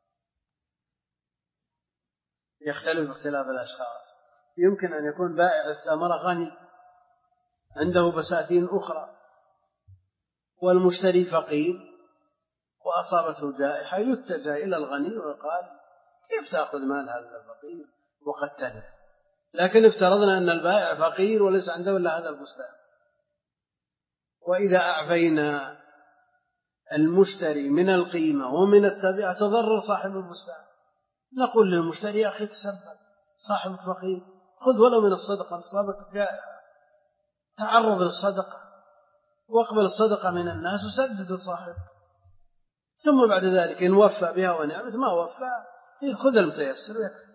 يختلف باختلاف الأشخاص. يمكن أن يكون بائع الثمرة غني عنده بساتين أخرى، والمشتري فقير وأصابته جائحة، يتجه إلى الغني وقال كيف تأخذ مال هذا الفقير وقد تلف؟ لكن افترضنا أن البائع فقير وليس عنده إلا هذا البستان، وإذا أعفينا المشتري من القيمة ومن التبعة تضرر صاحب البستان. نقول للمشتري يا أخي تسبب، صاحب فقير، خذ ولو من الصدقة، أصابك جائحة، تعرض للصدقة واقبل الصدقة من الناس وسدد الصاحب، ثم بعد ذلك إن وفى بها ونعمت، ما وفى خذ المتيسر يكفي.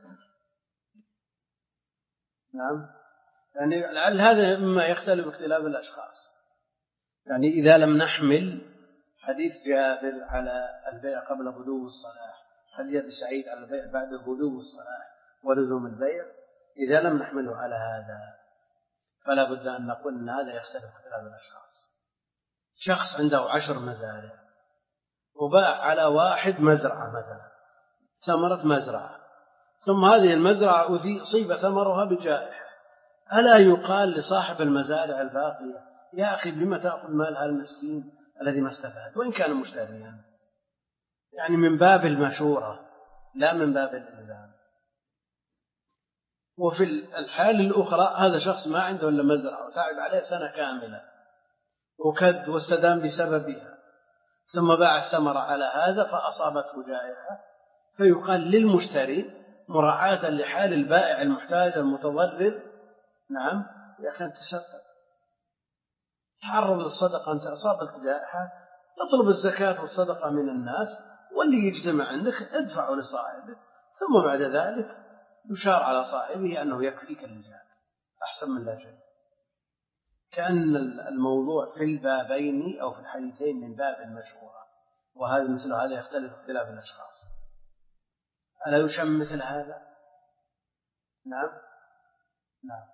نعم، يعني لعل هذا مما يختلف باختلاف الأشخاص. يعني إذا لم نحمل حديث جابر على البيع قبل بدو الصلاح، حديث أبي سعيد على البيع بعد بدو الصلاح ولزوم البيع، إذا لم نحمله على هذا فلا بد أن نقول أن هذا يختلف باختلاف الأشخاص. شخص عنده عشر مزارع وباع على واحد مزرعة مثلا، ثمرة مزرعة، ثم هذه المزرعة أصيب ثمرها بجائحة، ألا يقال لصاحب المزارع الباقية يا أخي بما تأخذ مال هذا المسكين الذي ما استفاد وإن كان مشتريا؟ يعني من باب المشورة لا من باب الإلزام. وفي الحال الأخرى هذا شخص ما عنده إلا مزرعة وتعب عليه سنة كاملة وكد واستدام بسببها، ثم باع الثمرة على هذا فأصابته جائحة، فيقال للمشتري مراعاة لحال البائع المحتاج المتضرر، نعم يا أخي أنت تسبب، تعرض للصدقة، أنت أصابت جائحة، تطلب الزكاة والصدقة من الناس، واللي يجتمع عندك ادفعه لصاحبه، ثم بعد ذلك يشار على صاحبه أنه يكفيك اللجان أحسن من لا شيء. كأن الموضوع في البابين أو في الحديثين من باب المشورة، وهذا مثل هذا يختلف اختلاف الأشخاص. ألا يشم مثل هذا؟ نعم نعم.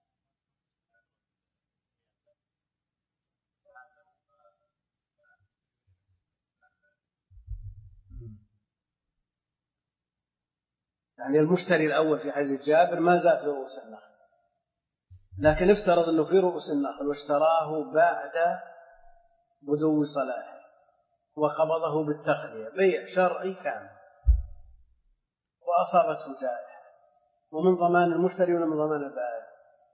يعني المشتري الأول في حديث جابر ما زال في رؤوس النخل، لكن افترض أنه في رؤوس النخل واشتراه بعد بدو صلاحه وقبضه بالتخلية، بيع شرعي كان، وأصابته جائحة، ومن ضمان المشتري ولا من ضمان البائع؟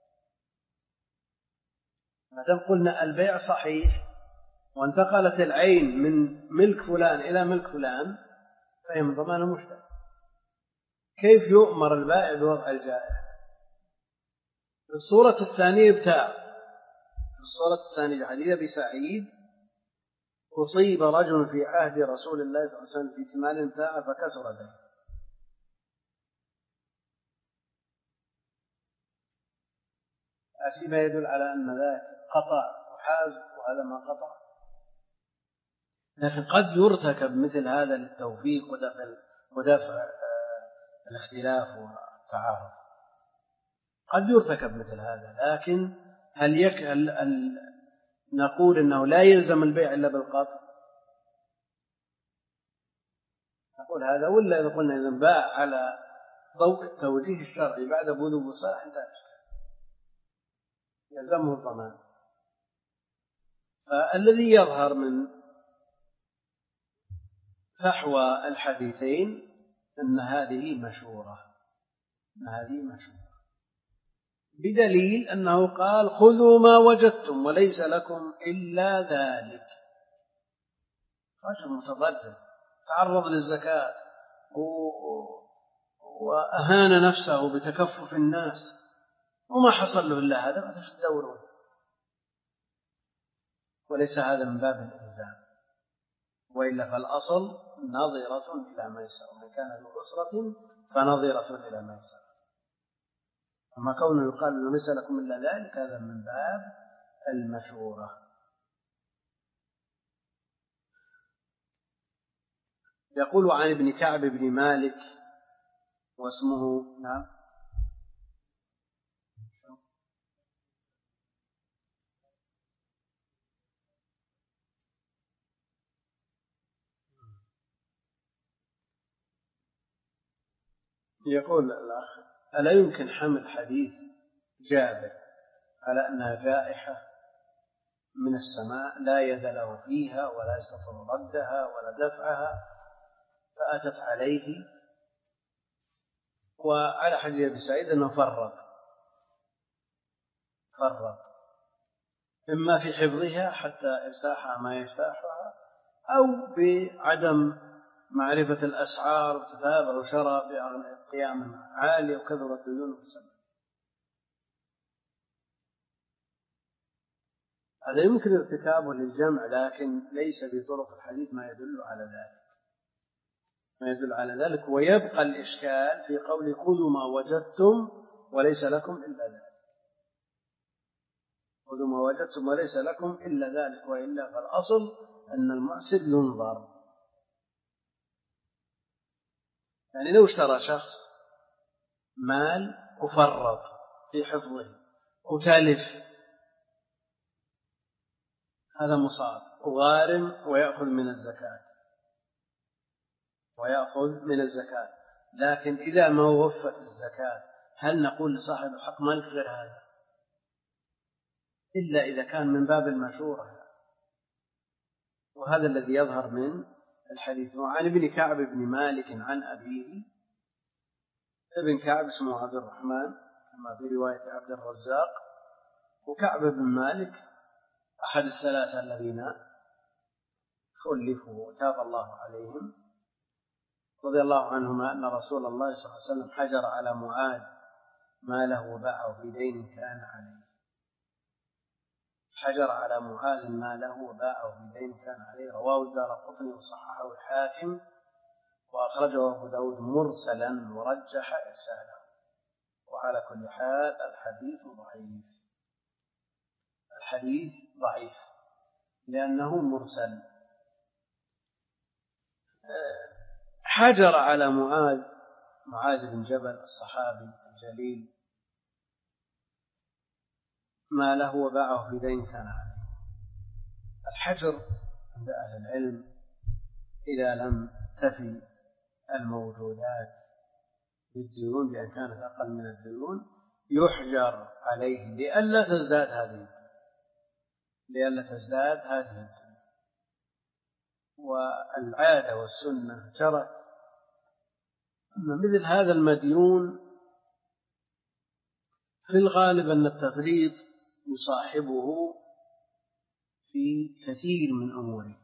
ما دام قلنا البيع صحيح وانتقلت العين من ملك فلان إلى ملك فلان فهي من ضمان المشتري، كيف يؤمر البائع بوضع الجائحة؟ في الصورة الثانية ابتاع، في الصورة الثانية حديث أبي سعيد أصيب رجل في عهد رسول الله صلى الله عليه وسلم في ثمال ابتاع فكسر ذلك. فيما يدل على أن ذاك قطع وحاز وهذا ما قطع، لكن قد يرتكب مثل هذا للتوفيق ودفع, ودفع الاختلاف والتعارض، قد يرتكب مثل هذا، لكن هل يكل أن نقول أنه لا يلزم البيع إلا بالقطع؟ نقول هذا، ولا إذا قلنا إذا باع على ضوء التوجيه الشرعي بعد بلوغ الصلاح انتهى يلزمه الضمان. فالذي يظهر من فحوى الحديثين أن هذه مشورة، أن هذه مشورة. بدليل أنه قال خذوا ما وجدتم وليس لكم إلا ذلك. رجل متضرر تعرض للزكاة وأهان نفسه بتكفف الناس وما حصل له إلا هذا، ما تدورون. وليس هذا من باب الإلزام، وإلا فالأصل نظرة إلى ميسر، ومن كان ذو عسرة فنظرة إلى ميسر. أما كونه يقال له ليس لكم إلا ذلك هذا من باب المشورة. يقول عن ابن كعب بن مالك واسمه نعم يقول الأخ ألا يمكن حمل حديث جابر على أنها جائحة من السماء لا يد له فيها ولا يستطيع ردها ولا دفعها فأتت عليه، وعلى حديث أبي سعيد أنه فرط فرط إما في حفظها حتى يرتاحها ما يرتاحها، أو بعدم معرفة الأسعار وتتابع وشراء بقيام عالية وكثرة ديون في السماء. هذا يمكن ارتكابه للجمع، لكن ليس بطرق الحديث ما يدل على ذلك ما يدل على ذلك ويبقى الإشكال في قول خذوا ما وجدتم وليس لكم إلا ذلك. خذوا ما وجدتم وليس لكم إلا ذلك، وإلا فالأصل أن المعسر ينظر. يعني لو اشترى شخص مال وفرط في حفظه وتلف، هذا مصاب وغارم ويأخذ من الزكاة ويأخذ من الزكاة لكن إذا ما وفت الزكاة هل نقول لصاحب الحق مالك غير هذا؟ إلا إذا كان من باب المشورة، وهذا الذي يظهر من الحديث. وعن ابن كعب بن مالك عن أبيه، ابن كعب اسمه عبد الرحمن كما في رواية عبد الرزاق، وكعب بن مالك أحد الثلاثة الذين خلفوا وتاب الله عليهم رضي الله عنهما أن رسول الله صلى الله عليه وسلم حجر على معاذ ما له وباعه في دين كان عليه. حجر على معاذ ما له وباعه في دين كان عليه. رواه الدارقطني وصححه الحاكم وأخرجه أبو داود مرسلا ورجح إرساله. وعلى كل حال الحديث ضعيف الحديث ضعيف لأنه مرسل. حجر على معاذ معاذ بن جبل الصحابي الجليل ما له وباعه في دين كان عليه. الحجر عند أهل العلم إذا لم تفي الموجودات بالديون بأن كانت أقل من الديون يحجر عليه لئلا تزداد هذه لئلا تزداد هذه الديون. والعادة والسنة جرت أن مثل هذا المديون في الغالب أن التفريط يصاحبه في كثير من أموره.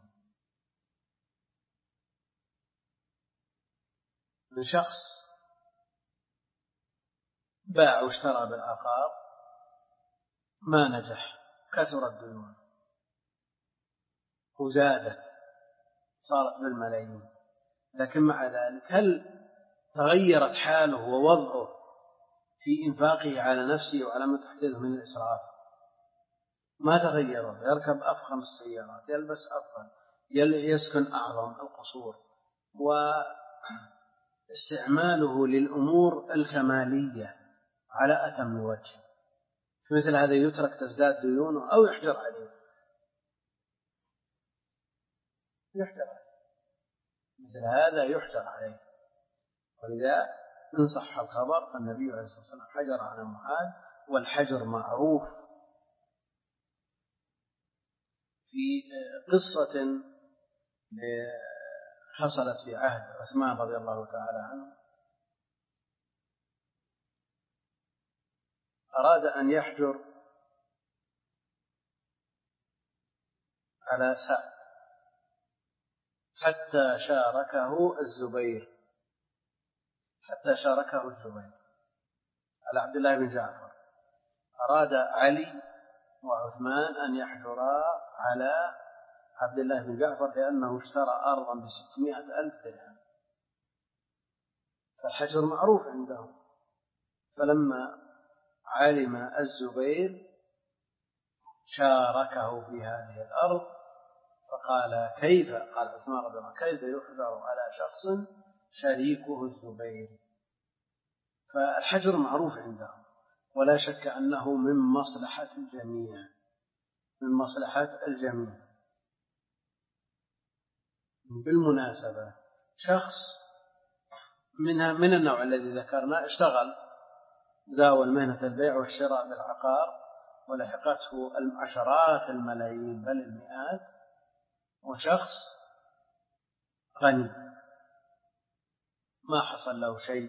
من شخص باع واشترى بالعقار ما نجح، كثر الديون وزادت صارت بالملايين، لكن مع ذلك هل تغيرت حاله ووضعه في إنفاقه على نفسه وعلى ما تحتاجه من الإسراف؟ ما تغير. يركب أفخم السيارات، يلبس أفضل، يسكن أعظم القصور، واستعماله للأمور الكمالية على أتم وجه. مثل هذا يترك تزداد ديونه أو يحجر عليه يحجر عليه مثل هذا يحجر عليه. ولذا إن صح الخبر فالنبي عليه الصلاة والسلام حجر على معاذ، والحجر معروف في قصة حصلت في عهد عثمان رضي الله تعالى عنه. أراد أن يحجر على سعد حتى شاركه الزبير حتى شاركه الزبير على عبد الله بن جعفر. أراد علي وعثمان أن يحجرا على عبد الله بن جعفر لأنه اشترى أرضا بستمائة ألف درهم، فالحجر معروف عندهم. فلما علم الزبير شاركه في هذه الأرض فقال كيف قال عثمان رضي الله عنه كيف يحجر على شخص شريكه الزبير؟ فالحجر معروف عندهم، ولا شك أنه من مصلحة الجميع من مصلحة الجميع. بالمناسبة شخص منها من النوع الذي ذكرنا اشتغل زاول مهنة البيع والشراء بالعقار ولحقته عشرات الملايين بل المئات، وشخص غني ما حصل له شيء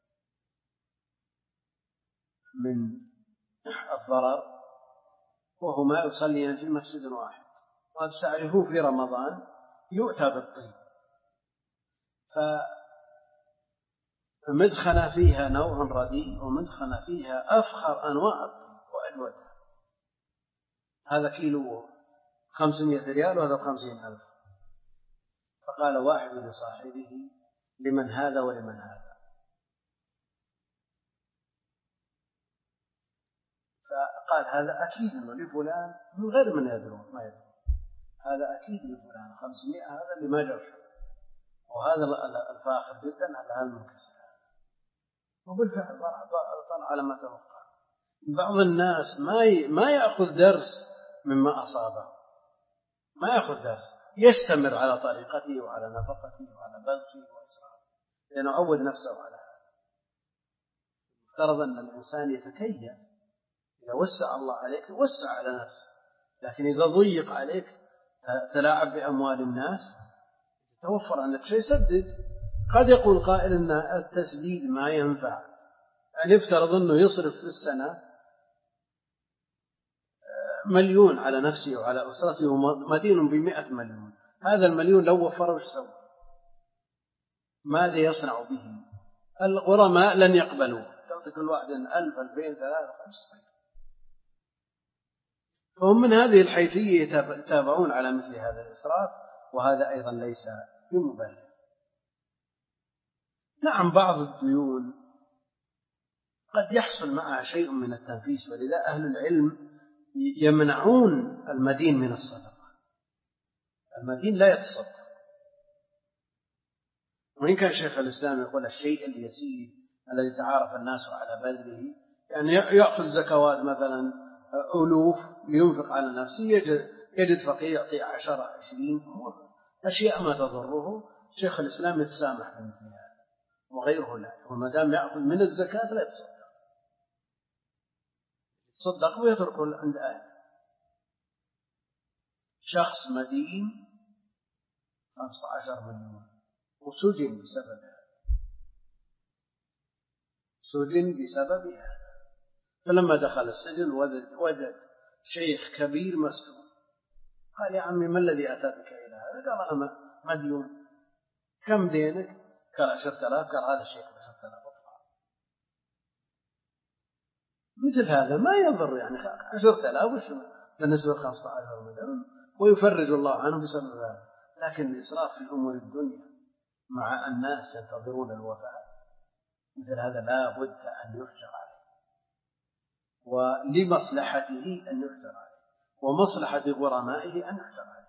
من الضرر وهما يصليان في مسجد واحد، وقد تعرفوا في رمضان يؤتى بالطيب، فمدخن فيها نوع رديء ومدخن فيها أفخر أنواع الطيب وأجودها. هذا كيلو خمسمائة ريال وهذا خمسين ألف. فقال واحد لصاحبه لمن هذا ولمن هذا؟ فقال هذا أكيد لفلان من غير من يدرون ما يدرون، هذا أكيد لفلان خمسمائة، هذا اللي ما جرش، وهذا الفاخر جدا على المنكسر. وبالفعل طلع على ما توقع. بعض الناس ما ما يأخذ درس مما أصابه، ما يأخذ درس، يستمر على طريقته وعلى نفقته وعلى بذله وإسرافه لأنه عود نفسه على هذا. افترض أن الإنسان يتكيف، إذا وسع الله عليك وسع على نفسه، لكن إذا ضيق عليك تلاعب بأموال الناس توفر أنك شيء سدد. قد يقول قائل أن التسديد ما ينفع، يعني يفترض أنه يصرف في السنة مليون على نفسه وعلى أسرته ومدين بمئة مليون، هذا المليون لو وفره وش سوى؟ ماذا يصنع به؟ الغرماء لن يقبلوا، تعطي كل واحد ألف ألفين ثلاثة خمسة. فهم من هذه الحيثية يتابعون على مثل هذا الإسراف، وهذا أيضا ليس بمبالغ. نعم بعض الديون قد يحصل معها شيء من التنفيس، ولذا أهل العلم يمنعون المدين من الصدقة. المدين لا يتصدق، وإن كان شيخ الإسلام يقول الشيء اليسير الذي تعارف الناس على بذله، يعني يأخذ زكوات مثلا ألوف لينفق على نفسه، يجد, يجد فقير يعطي عشرة عشرين أشياء ما تضره، شيخ الإسلام يتسامح في مثل هذا وغيره لا، وما دام يأخذ من الزكاة لا يتصدق، يتصدق ويتركه عند أهله. شخص مدين خمسة عشر مليون وسجن بسبب هذا، سجن بسبب هذا. فلما دخل السجن وجد, وجد شيخ كبير مسجون، قال يا عمي ما الذي أتى بك إلى هذا؟ قال أنا مديون. كم دينك؟ قال عشرة آلاف. قال هذا الشيخ عشرة آلاف أطلع. مثل هذا ما يضر، يعني عشرة آلاف وش بالنسبة لخمسة عشر مليون، ويفرج الله عنه بسبب هذا. لكن الإسراف في أمور الدنيا مع الناس ينتظرون الوفاة، مثل هذا لا بد أن يحجر عليه، ولمصلحته أن يحجر عليه، ومصلحة غرمائه أن يحجر عليه.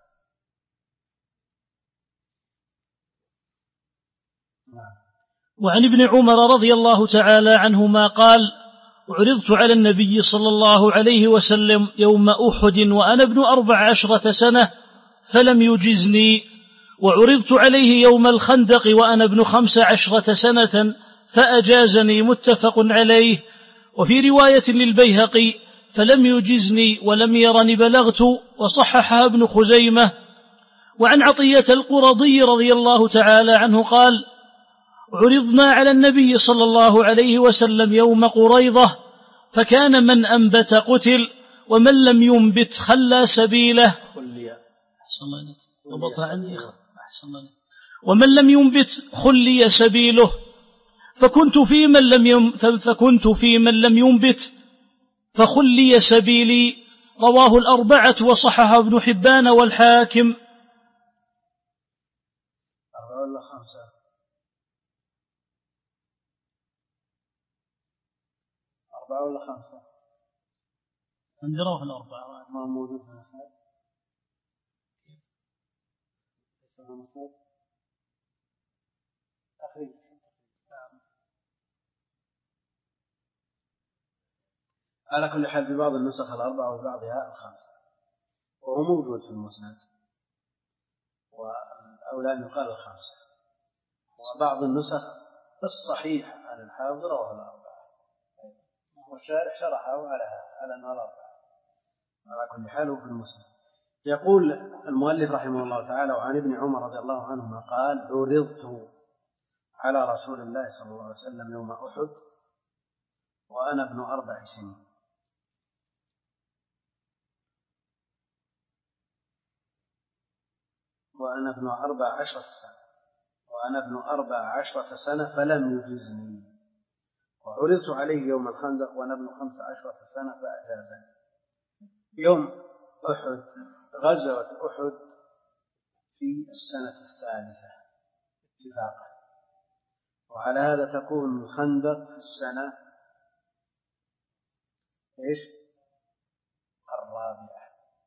وعن ابن عمر رضي الله تعالى عنهما قال: عرضت على النبي صلى الله عليه وسلم يوم أحد وأنا ابن أربع عشرة سنة فلم يجزني، وعرضت عليه يوم الخندق وأنا ابن خمس عشرة سنة فأجازني، متفق عليه. وفي رواية للبيهقي: فلم يجزني ولم يرني بلغت، وصححها ابن خزيمة. وعن عطية القرظي رضي الله تعالى عنه قال: عرضنا على النبي صلى الله عليه وسلم يوم قريضة فكان من أنبت قتل ومن لم ينبت خلى سبيله. خلي أحسن الله عليك. ضبط عني. أحسن الله عليك. ومن لم ينبت خلي سبيله. فكنت في من لم يم فكنت في من لم ينبت فخلي سبيلي. رواه الأربعة وصححه ابن حبان والحاكم. أربعة ولا خمسة؟ أربعة ولا خمسة؟ عندي رواه الأربعة ما موجود في المسند. تقريبا على كل حال في بعض النسخ الأربعة وفي بعضها الخمسة، وهو موجود في المسند، والأولى أن يقال الخمسة. وبعض النسخ الصحيح عن الحافظ رواه الأربعة، والشارح شرحه على على أنها الأربعة. على كل حال هو في المسند. يقول المؤلف رحمه الله تعالى: وعن ابن عمر رضي الله عنهما قال: عرضت على رسول الله صلى الله عليه وسلم يوم أحد وأنا ابن أربع سنين. وأنا ابن أربع عشرة سنة وأنا ابن أربع عشرة سنة فلم يجزني. وعرضت عليه يوم الخندق وأنا ابن خمس عشرة سنة فأجازني. يوم أحد، غزوة أحد في السنة الثالثة اتفاقا، وعلى هذا تكون الخندق في السنة إيش؟ الرابعة.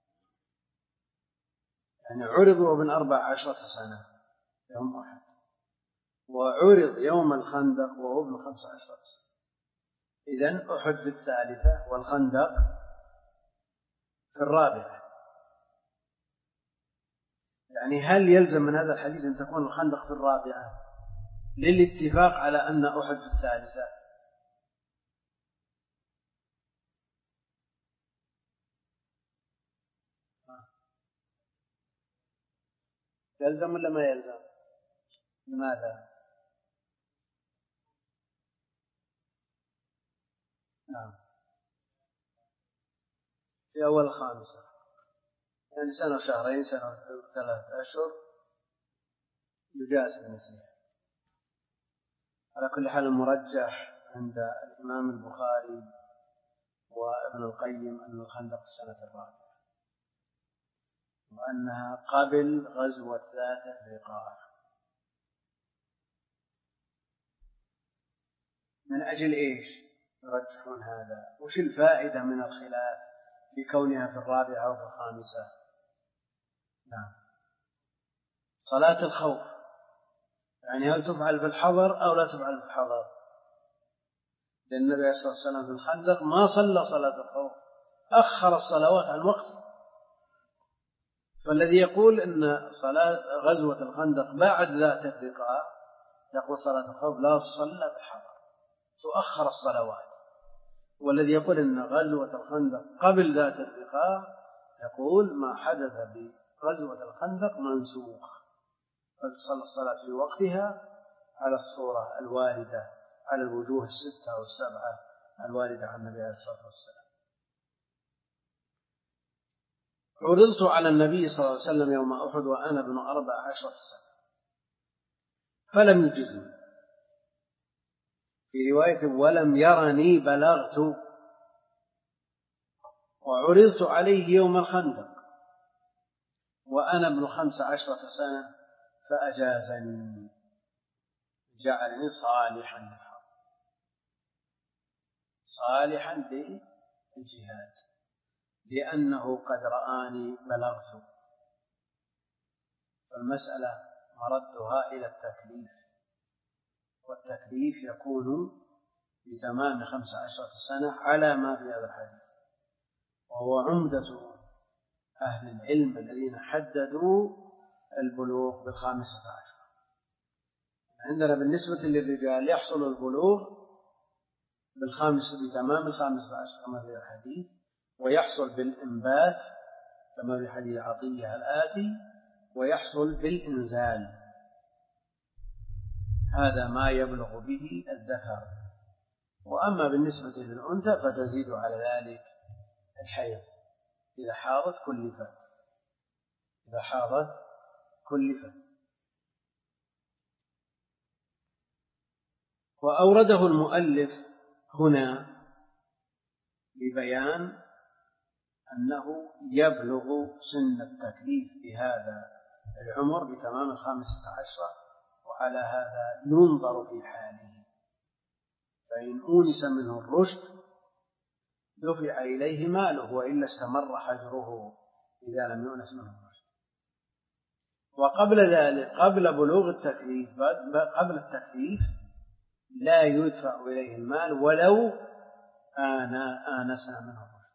يعني عرضوا ابن أربع عشرة سنة يوم أحد، وعرض يوم الخندق وهو ابن خمس عشرة سنة. إذن أحد في الثالثة والخندق في الرابعة. يعني هل يلزم من هذا الحديث أن تكون الخندق في الرابعة للاتفاق على أن أحد في الثالثة؟ يلزم ولا ما يلزم؟ لماذا؟ نعم، في أول خامسة، يعني سنة شهرين سنة ثلاثة أشهر يجاز المسيح. على كل حال المرجح عند الإمام البخاري وابن القيم أن الخندق في السنة الرابعة، وأنها قبل غزوة ذات الرقاع. من أجل إيش يرجحون هذا؟ وش الفائدة من الخلاف في كونها في الرابعة وفي الخامسة؟ نعم، صلاة الخوف، يعني هل تفعل في الحضر أو لا تفعل في الحضر؟ لأن النبي عليه الصلاة والسلام في الخندق ما صلى صلاة الخوف، أخر الصلوات عن وقت. فالذي يقول أن صلاة غزوة الخندق بعد ذات الرقاع يقول صلاة الخوف لا تصلى في الحضر، تؤخر الصلوات. والذي يقول أن غزوة الخندق قبل ذات الرقاع يقول ما حدث بغزوة الخندق منسوخ، فتصلى الصلاة في وقتها على الصورة الواردة على الوجوه الستة والسبعة الواردة عن النبي عليه الصلاة والسلام. عرضت على النبي صلى الله عليه وسلم يوم أحد وأنا ابن أربع عشرة سنة فلم يجزني. في رواية ولم يرني بلغت. وعرضت عليه يوم الخندق وأنا ابن خمس عشرة سنة فأجازني، جعلني صالحا للحرب، صالحا للجهاد، لأنه قد رآني بلغت. فالمسألة مردها إلى التكليف، والتكليف يكون بتمام خمس عشرة سنة على ما في هذا الحديث، وهو عمدة أهل العلم الذين حددوا البلوغ بالخامسة عشر. عندنا بالنسبة للرجال يحصل البلوغ بالخامسة بتمام الخامسة عشر كما في الحديث، ويحصل بالإنبات كما في حديث عطية الآتي، ويحصل بالإنزال، هذا ما يبلغ به الذكر. وأما بالنسبة للأنثى فتزيد على ذلك الحيض، إذا حاضت كلفت، إذا حاضت كلفت. وأورده المؤلف هنا لبيان أنه يبلغ سن التكليف في هذا العمر بتمام الخامسة عشرة، وعلى هذا ينظر في حاله، فإن أونس منه الرشد دفع إليه ماله، وإلا استمر حجره إذا لم يؤنس منه الرشد. وقبل ذلك، قبل بلوغ التكليف، قبل التكليف لا يدفع إليه المال ولو آنس منه الرشد.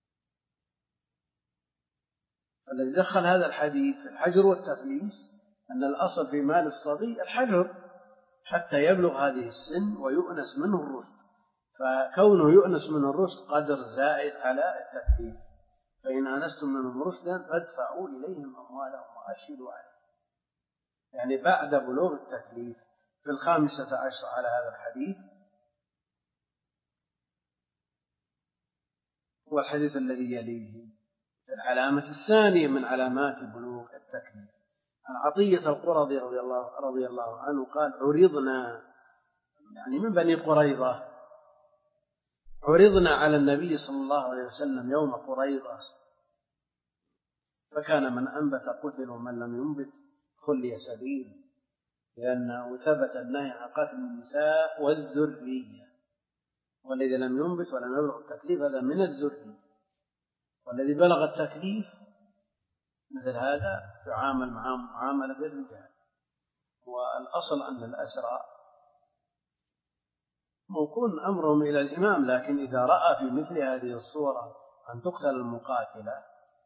الذي دخل هذا الحديث الحجر والتكليف أن الأصل في مال الصبي الحجر حتى يبلغ هذه السن ويؤنس منه الرشد، فكونه يؤنس منه الرشد قدر زائد على التكليف، فإن آنستم منهم رشدا فادفعوا إليهم أموالهم وأشهدوا عليه. يعني بعد بلوغ التكليف في الخامسة عشر على هذا الحديث. والحديث الذي يليه العلامة الثانية من علامات بلوغ التكليف عن عطية القرظي رضي الله, رضي الله عنه قال: عرضنا، يعني من بني قريظة، عرضنا على النبي صلى الله عليه وسلم يوم قريظة، فكان من أنبت قتل ومن لم ينبت خلي سبيل، لأنه ثبت النهي عن قتل النساء والذرية، والذي لم ينبت ولم يبلغ التكليف هذا من الذرية، والذي بلغ التكليف مثل هذا يعامل مع معاملة الرجال. والأصل أن الأسرى موكون أمرهم إلى الإمام، لكن إذا رأى في مثل هذه الصورة أن تقتل المقاتلة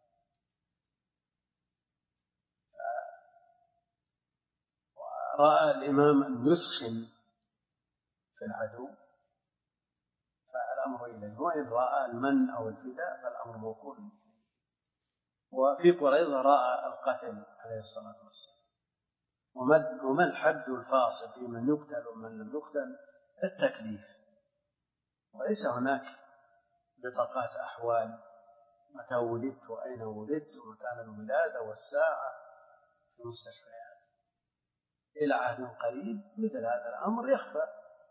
ورأى الإمام أن يسخن في العدو فالأمر إليه، وإن رأى المن أو الفداء فالأمر موكول إليه. وفي قريظة رأى القتل عليه الصلاة والسلام. وما الحد الفاصل في من يقتل ومن لم يقتل؟ التكليف، وليس هناك بطاقات أحوال متى ولدت وأين ولدت ومكان الولادة والساعة في المستشفيات إلى عهد قريب. مثل هذا الأمر يخفى،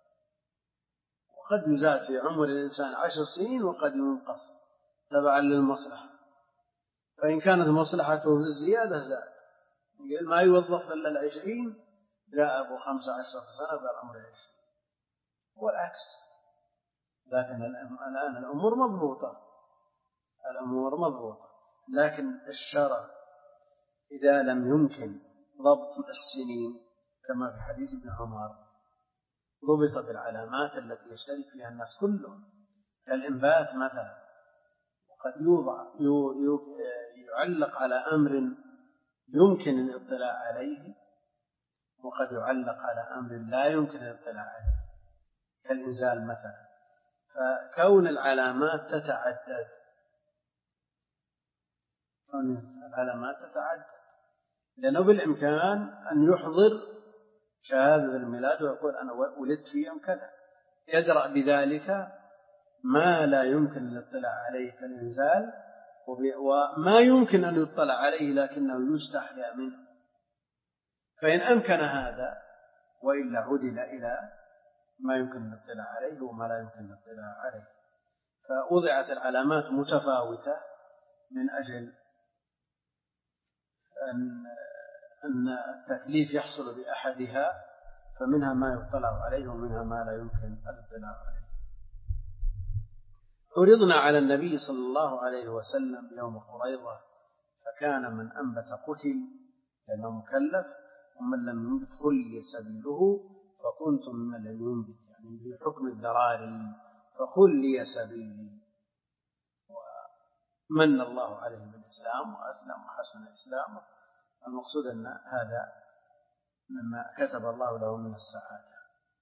وقد يزاد في عمر الإنسان عشر سنين وقد ينقص تبعا للمصلحة، فإن كانت مصلحته في الزيادة زاد، ما يوظف إلا العشرين، جاء أبو خمس عشرة سنة بالأمر العشرين، والعكس. لكن الآن الأمور مضبوطة، الأمور مضبوطة، لكن الشرع إذا لم يمكن ضبط السنين كما في حديث ابن عمر ضبط بالعلامات التي يشترك فيها الناس كلهم، كالإنبات مثلا، وقد يوضع يعلق على أمر يمكن الاطلاع عليه، وقد يعلق على أمر لا يمكن الاطلاع عليه، كالإنزال مثلا. فكون العلامات تتعدد، كون العلامات تتعدد لأنه بالإمكان أن يحضر شهادة الميلاد ويقول أنا ولدت في يوم كذا، يدرأ بذلك ما لا يمكن الاطلاع عليه كالإنزال، وما يمكن أن يطلع عليه لكنه يستحيا منه. فإن أمكن هذا وإلا عدل إلى ما يمكن الاطلاع عليه وما لا يمكن الاطلاع عليه. فوضعت العلامات متفاوتة من أجل أن أن التكليف يحصل بأحدها، فمنها ما يطلع عليه ومنها ما لا يمكن الاطلاع عليه. عرضنا على النبي صلى الله عليه وسلم يوم قريظة، فكان من أنبت قتل لأنه مكلف، ومن لم ينبت خلي سبيله، فكنتم من لم ينبت يعني بحكم الذراري فخلي سبيلي. ومن الله عليه بالإسلام وأسلم وحسن إسلامه، المقصود أن هذا مما كتب الله له من السعادة.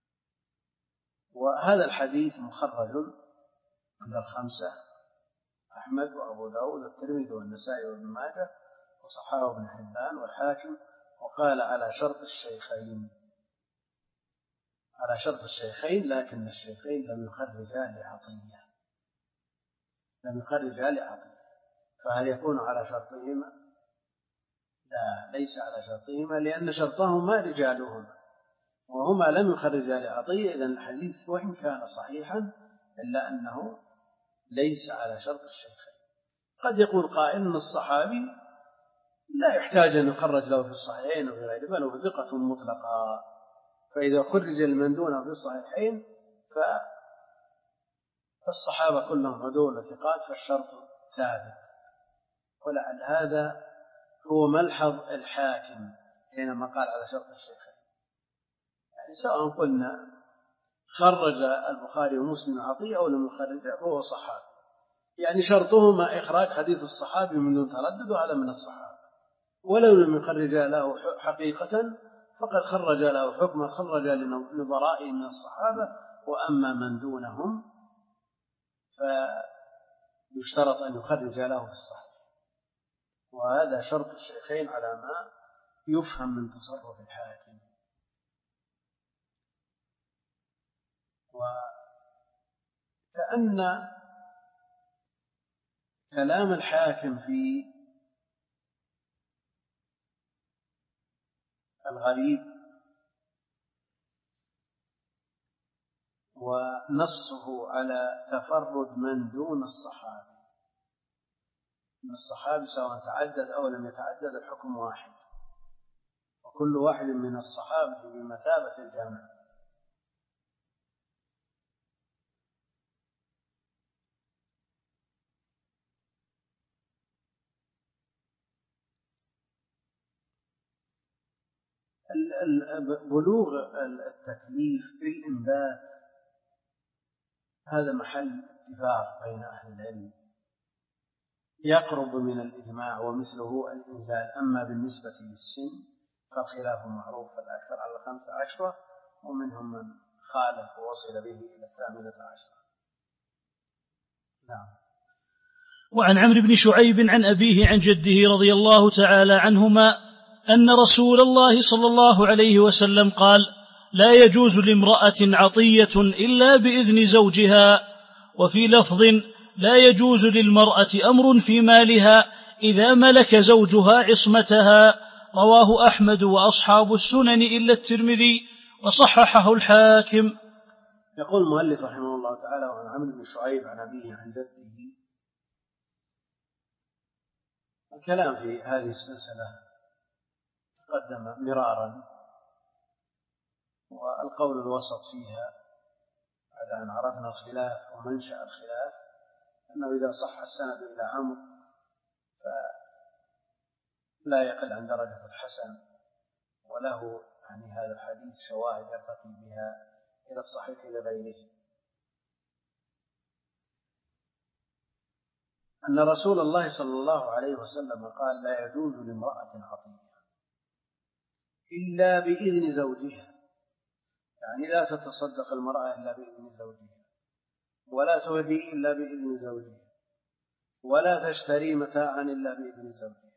وهذا الحديث مخرج عند الخمسة، أحمد وأبو داود والترمذي والنسائي وابن ماجه، وصححه ابن حبان والحاكم، وقال على شرط الشيخين، على شرط الشيخين، لكن الشيخين لم يخرجا لعطية لم يخرجا لعطية فهل يكون على شرطهما؟ لا، ليس على شرطهما، لأن شرطهما رجالهما وهما لم يخرجا لعطية. إذن الحديث وإن كان صحيحا إلا أنه ليس على شرط الشيخين. قد يقول قائل إن الصحابي لا يحتاج أن يخرج له في الصحيحين وفي غيره، بل هو ثقة مطلقة، فإذا خرج المندون في الصحيحين فالصحابة كلهم عدول وثقات فالشرط ثابت. ولعل هذا هو ملحظ الحاكم حينما قال على شرط الشيخين، يعني سواء قلنا خرج البخاري ومسلم عطية أو لم يخرج فهو صحابي، يعني شرطهما إخراج حديث الصحابي من دون تردد، وهذا من الصحابة. ولو لم يخرج له حقيقة فقد خرج له حكم خرج لنظرائه من الصحابة، وأما من دونهم فيشترط أن يخرج له في الصحيح. وهذا شرط الشيخين على ما يفهم من تصرف الحاكم. وكأن كلام الحاكم في الغريب ونصه على تفرد من دون الصحابي، من الصحابي سواء تعدد أو لم يتعدد الحكم واحد، وكل واحد من الصحابة بمثابة الجامع. بلوغ التكليف بالإنبات هذا محل اتفاق بين أهل العلم، يقرب من الإجماع ومثله الإنزال. أما بالنسبة للسن فالخلاف معروف، فالأكثر على الخمسة عشرة، ومنهم من خالف ووصل به إلى الثامنة عشرة. نعم. وعن عمرو بن شعيب عن أبيه عن جده رضي الله تعالى عنهما أن رسول الله صلى الله عليه وسلم قال: لا يجوز لامرأة عطية إلا بإذن زوجها. وفي لفظ: لا يجوز للمرأة أمر في مالها إذا ملك زوجها عصمتها. رواه أحمد وأصحاب السنن إلا الترمذي، وصححه الحاكم. يقول المؤلف رحمه الله تعالى: وعن عمرو بن شعيب عن أبيه عن جده. الكلام في هذه السلسلة تقدم مرارا، والقول الوسط فيها بعد أن عرفنا الخلاف ومنشأ الخلاف أنه إذا صح السند إلى عمرو فلا يقل عن درجة الحسن، وله يعني هذا الحديث شواهد يرتقي بها إلى الصحيح لغيره. أن رسول الله صلى الله عليه وسلم قال: لا يجوز لامرأة عطية إلا بإذن زوجها، يعني لا تتصدق المرأة إلا بإذن زوجها، ولا تهدي إلا بإذن زوجها، ولا تشتري متاعا إلا بإذن زوجها.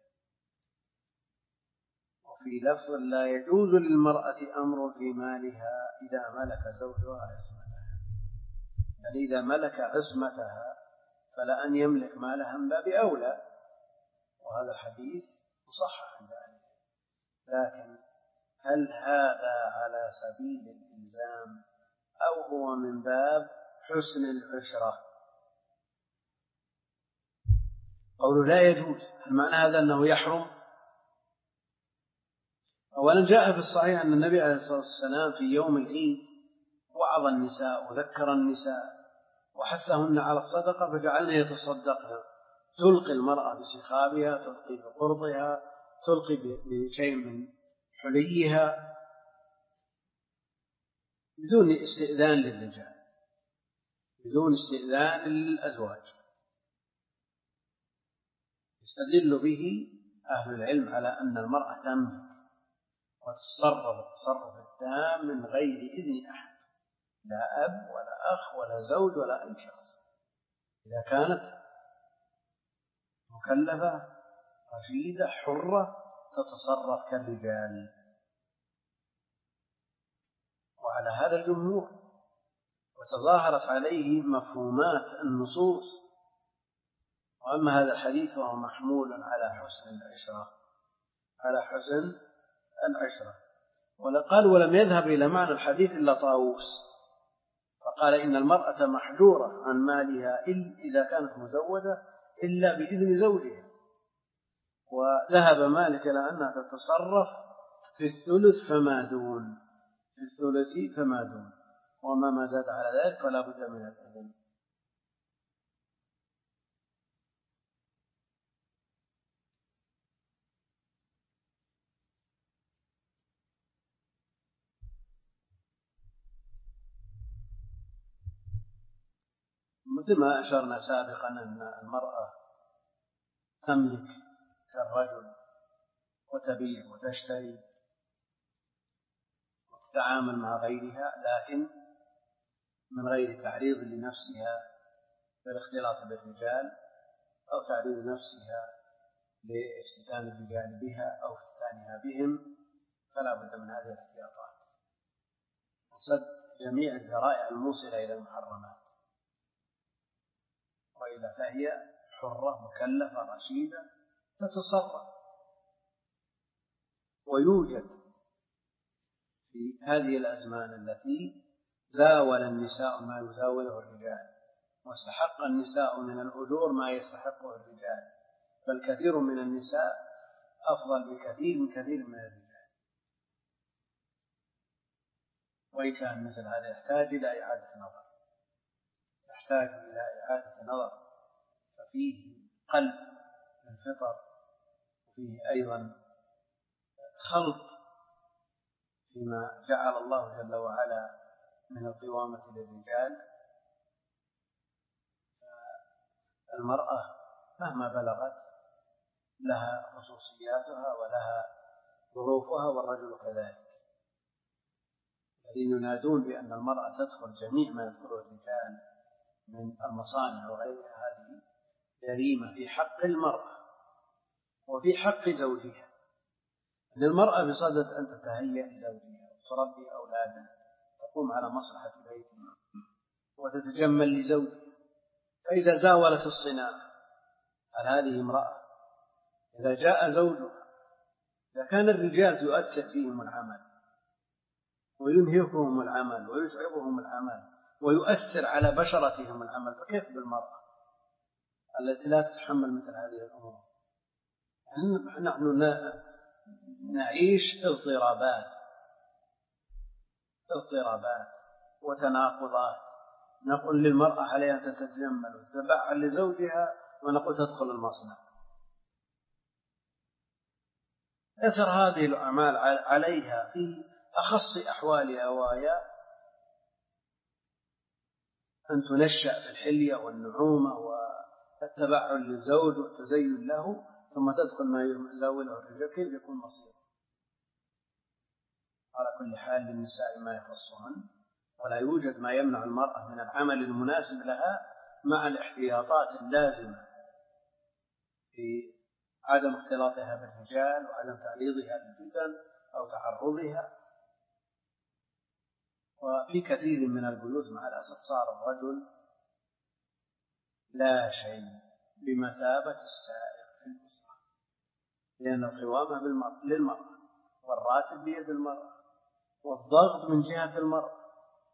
وفي لفظ: لا يجوز للمرأة أمر في مالها إذا ملك زوجها عصمتها، يعني إذا ملك عصمتها فلا أن يملك مالها من باب أولى. وهذا الحديث مصحح عند أهل العلم، لكن هل هذا على سبيل الإلزام أو هو من باب حسن العشرة؟ قوله لا يجوز، المعنى هذا أنه يحرم؟ أولا جاء في الصحيح أن النبي عليه الصلاة والسلام في يوم العيد وعظ النساء وذكر النساء وحثهن على الصدقة، فجعلنا يتصدقن، تلقي المرأة بسخابها، تلقي بقرضها، تلقي بشيء من حليها بدون استئذان للرجال، بدون استئذان للأزواج. يستدل به أهل العلم على أن المرأة تملك وتتصرف التصرف التام من غير إذن أحد، لا أب ولا أخ ولا زوج ولا أي شخص، إذا كانت مكلفة رشيدة حرة تتصرف كالرجال. وعلى هذا الجمهور، وتظاهرت عليه مفهومات النصوص. وأما هذا الحديث فهو محمول على حسن العشرة، على حسن العشرة. وقال ولم يذهب إلى معنى الحديث إلا طاووس، فقال إن المرأة محجورة عن مالها إذا كانت مزوجة إلا بإذن زوجها. وذهب مالك إلى أنها تتصرف في الثلث فما دون، في الثلث فما دون، وما ما زاد على ذلك فلا بد من الإذن. مثل ما أشرنا سابقا أن المرأة تملك كالرجل وتبيع وتشتري وتتعامل مع غيرها، لكن من غير تعريض لنفسها بالاختلاط بالرجال أو تعريض نفسها لافتتان الرجال بها أو افتتانها بهم، فلا بد من هذه الاحتياطات وسد جميع الذرائع الموصلة إلى المحرمات، وإلا فهي حرة مكلفة رشيدة تتصرف. ويوجد في هذه الأزمان التي زاول النساء ما يزاوله الرجال، واستحق النساء من الأجور ما يستحقه الرجال، بل كثير من النساء أفضل بكثير من كثير من الرجال، وإن كان مثل هذا يحتاج إلى إعادة نظر، يحتاج إلى إعادة نظر، ففيه قلب الفطر، وفيه أيضا خلط فيما جعل الله جل وعلا من القوامة للرجال. المرأة مهما بلغت لها خصوصياتها ولها ظروفها، والرجل كذلك. الذين ينادون بأن المرأة تدخل جميع ما يدخله الرجال من المصانع وغيرها، هذه جريمة في حق المرأة وفي حق زوجها. أن المرأة بصدد أن تتهيأ لزوجها وتربي أولادها، تقوم على مصلحة بيتها وتتجمل لزوجها، فإذا زاولت الصناعة هل هذه امرأة؟ إذا جاء زوجها، إذا كان الرجال يؤثر فيهم العمل وينهكهم العمل ويتعبهم العمل ويؤثر على بشرتهم العمل، فكيف بالمرأة التي لا تتحمل مثل هذه الأمور؟ نحن نعيش اضطرابات اضطرابات وتناقضات. نقول للمرأة عليها أن تتجمل وتتبعل لزوجها، ونقول تدخل المصنع. أثر هذه الأعمال عليها في أخص أحوالها، وهي أن تنشأ في الحلية والنعومة والتبعل للزوج والتزين له، ثم تدخل ما يزاوله الرجال. كيف يكون مصيره؟ على كل حال للنساء ما يخصهن، ولا يوجد ما يمنع المرأة من العمل المناسب لها مع الاحتياطات اللازمة في عدم اختلاطها بالرجال وعدم تعريضها للفتن أو تعرضها. وفي كثير من البيوت مع الأسف صار الرجل لا شيء بمثابة السائق في الأسرة، لأن القوامة للمرأة، والراتب بيد المرأة، والضغط من جهة المرأة.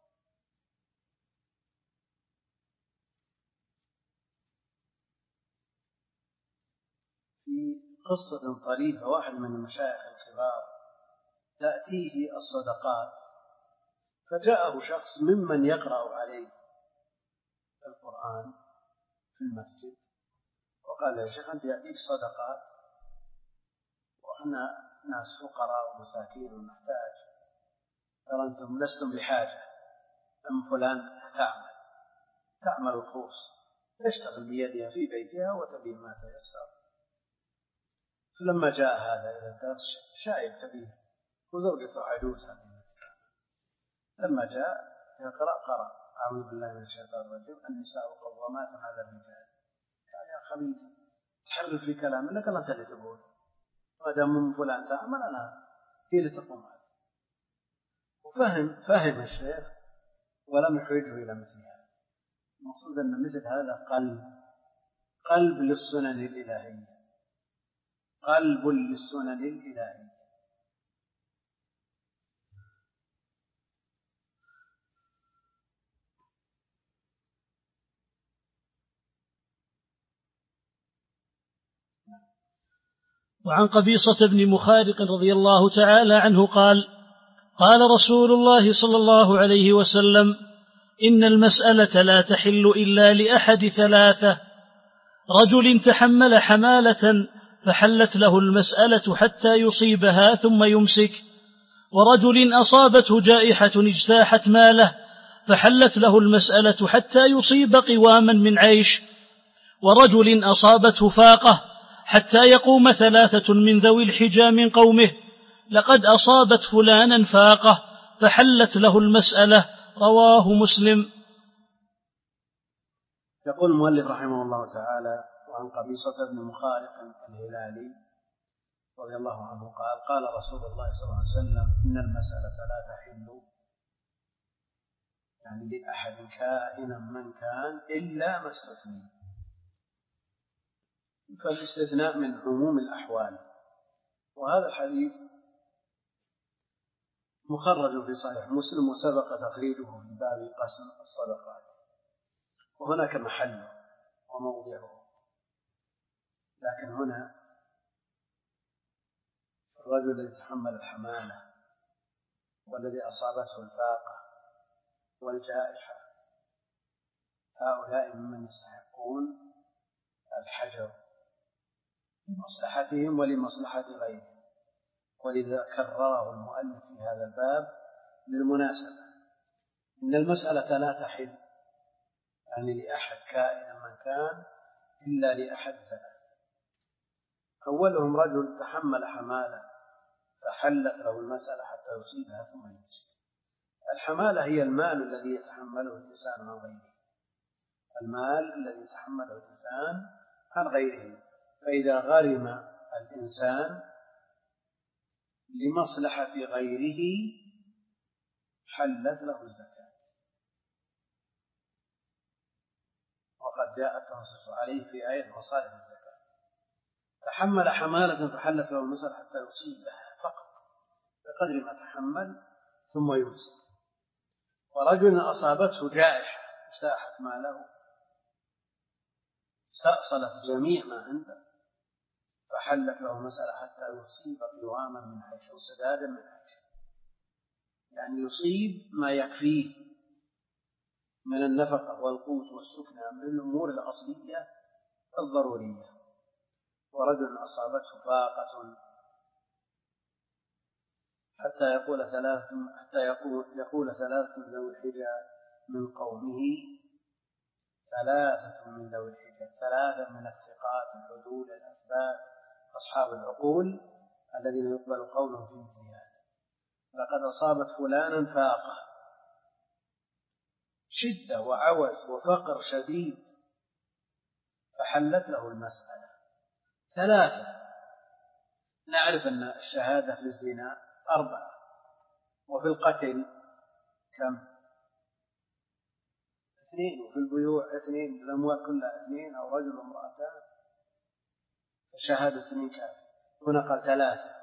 في قصة طريفة، واحد من المشايخ الكبار تأتيه الصدقات، فجاءه شخص ممن يقرأ عليه القرآن في المسجد، وقال يا شيخ أنت يأتيك صدقات وإحنا ناس فقراء ومساكين ونحتاج، قال أنتم لستم بحاجة. أم فلان تعمل تعمل الخوص، تشتغل بيدها في بيتها وتبين ما تيسر. فلما جاء هذا إلى الدرس شايب كبير وزوجته عجوز، لما جاء يقرأ قرأ أعوذ بالله من الشيطان الرجيم النساء قوامات على الرجال. قال يا خبيث تحرف في كلام لك أنت اللي تقول، ما دام من فلان تعمل أنا هي اللي تقوم عليه. وفهم فهم الشيخ ولم يحوجه إلى مثل هذا. المقصود أن مثل هذا قلب قلب للسنن الإلهية، قلب للسنن الإلهية. وعن قبيصة بن مخارق رضي الله تعالى عنه قال: قال رسول الله صلى الله عليه وسلم: إن المسألة لا تحل إلا لأحد ثلاثة: رجل تحمل حمالة فحلت له المسألة حتى يصيبها ثم يمسك، ورجل أصابته جائحة اجتاحت ماله فحلت له المسألة حتى يصيب قواما من عيش، ورجل أصابته فاقة حتى يقوم ثلاثة من ذوي الحجى من قومه: لقد أصابت فلانا فاقة فحلت له المسألة. رواه مسلم. يقول المؤلف رحمه الله تعالى: وعن قبيصة بن مخارق الهلالي رضي الله عنه قال: قال رسول الله صلى الله عليه وسلم: إن المسألة لا تحل يعني لأحد كائنا من كان إلا ما استثني. فالاستثناء من عموم الأحوال. وهذا الحديث مخرج في صحيح مسلم وسبق تخريجه في باب قسم الصدقات، وهناك محله وموضعه. لكن هنا الرجل الذي تحمل الحمالة والذي أصابته الفاقة والجائحة هؤلاء ممن يستحقون الحجر لمصلحتهم ولمصلحة غيرهم، ولذا كرره المؤلف في هذا الباب للمناسبة. إن المسألة لا تحل يعني لأحد كائنا من كان إلا لأحد ثلاث: أولهم رجل تحمل حمالة فحلت له المسألة حتى يصيبها ثم يمسك. الحمالة هي المال الذي يتحمله الإنسان عن غيره، المال الذي يتحمله الإنسان عن غيره. فإذا غرم الإنسان لمصلحة غيره حلت له الزكاة، وقد جاء التنصيص عليه في آية مصالح الزكاة. تحمل حمالة فحلت له المسألة حتى يصيبها فقط بقدر ما تحمل ثم يمسك. ورجل أصابته جائحة اجتاحت ماله استأصلت جميع ما عنده فحلت له المسألة حتى يصيب قواما من عيش وسدادا من عيش، يعني يصيب ما يكفيه من النفقة والقوت والسكنى من الأمور الأصلية الضرورية. ورجل أصابته فاقة حتى يقول ثلاث حتى يقول يقول ثلاثة ذوي الحجى من قومه، ثلاثة من ذوي الحجى، ثلاثة من الثقات العدول الأثبات أصحاب العقول الذين يقبل قولهم في مثل هذا: لقد أصابت فلانا فاقة، شدة وعوز وفقر شديد، فحلت له المسألة. ثلاثة، نعرف أن الشهادة في الزنا أربعة، وفي القتل كم؟ اثنين، وفي البيوع اثنين، الأموال كلها اثنين أو رجل وامرأتان، الشهادة اثنين كافية. هنا قال ثلاثة،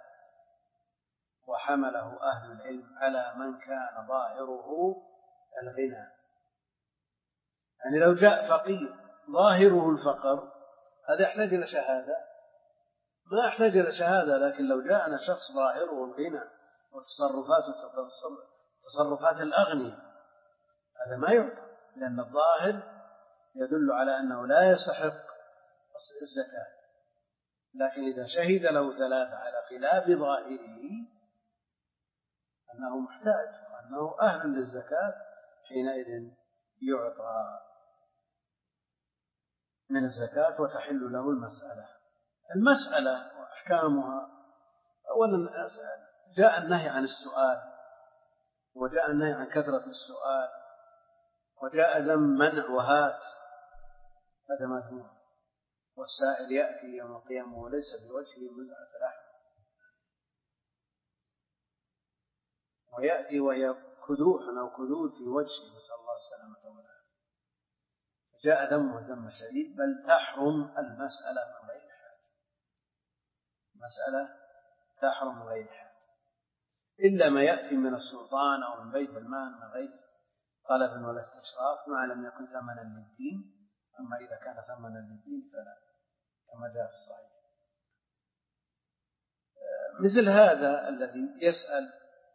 وحمله أهل العلم على من كان ظاهره الغنى. يعني لو جاء فقير ظاهره الفقر هذا يحتاج إلى شهادة؟ ما يحتاج إلى شهادة. لكن لو جاءنا شخص ظاهره الغنى وتصرفات تصرفات الأغنياء هذا ما يعطى، لأن الظاهر يدل على أنه لا يستحق الزكاة. لكن إذا شهد له ثلاثة على خلاف ظاهره أنه محتاج وأنه أهل للزكاة، حينئذ يعطى من الزكاة وتحل له المسألة. المسألة وأحكامها: أولا جاء النهي عن السؤال، وجاء النهي عن كثرة السؤال، وجاء ذم منع وهات، هذا مذموم. والسائل يأتي يوم القيامة وليس بوجهه مزعة لحم. ويأتي وهي كدوح أو كدود في وجهه، نسأل الله السلامة والعافية، جاء دمه دم شديد، بل تحرم المسألة من غير حاجة، مسألة تحرم من غير حاجة، إلا ما يأتي من السلطان أو من بيت المال من غير طلب ولا استشراف، ما لم يكن ثمنا للدين. أما إذا كان ثمنا للدين فلا، كما جاء في الصحيح. مثل هذا الذي يسأل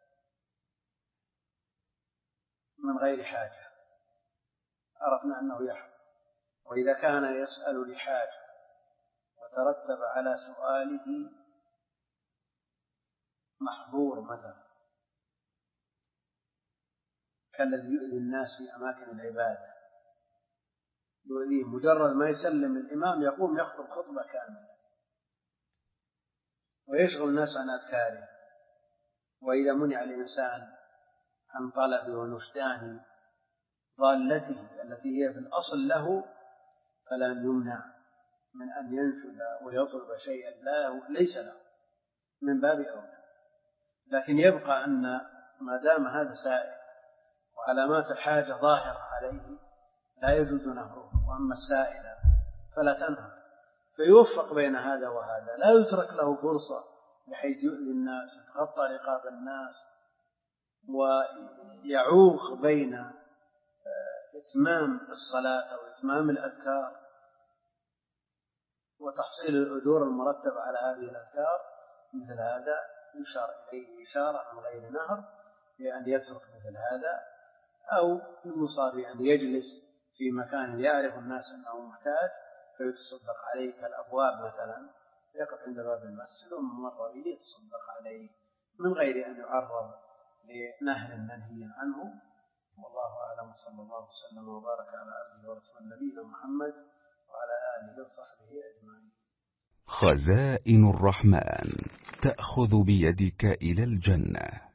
من غير حاجة عرفنا أنه يحرم. وإذا كان يسأل لحاجة وترتب على سؤاله محظور مثلا كالذي يؤذي الناس في أماكن العبادة، يؤذيه مجرد ما يسلم الإمام يقوم يخطب خطبة كاملة ويشغل الناس عن أذكاره. وإذا منع الإنسان عن طلب ونشدان ضالته التي هي في الأصل له فلا يمنع من أن ينشد ويطلب شيئا لا ليس له من باب أولى. لكن يبقى أن ما دام هذا سائل وعلامات الحاجة ظاهرة عليه لا يجوز نهره، وأما السائل فلا تنهر، فيوفق بين هذا وهذا، لا يترك له فرصة بحيث يؤذي الناس يتخطى رقاب الناس ويعوق بين إتمام الصلاة أو إتمام الأذكار وتحصيل الأجور المرتبة على هذه الأذكار. مثل هذا يشار إليه إشارة من غير نهر بأن يترك مثل هذا، أو يوصى بأن يجلس في مكان يعرف الناس أنه محتاج فيتصدق عليه كالأبواب مثلا، يقف عند باب المسجد ومن مر به يتصدق عليه من غير أن يعرض لنهر منهي عنه. والله أعلم، صلى الله وسلم وبارك على عبده ورسوله نبينا محمد وعلى آله وصحبه أجمعين. خزائن الرحمن تأخذ بيدك إلى الجنة.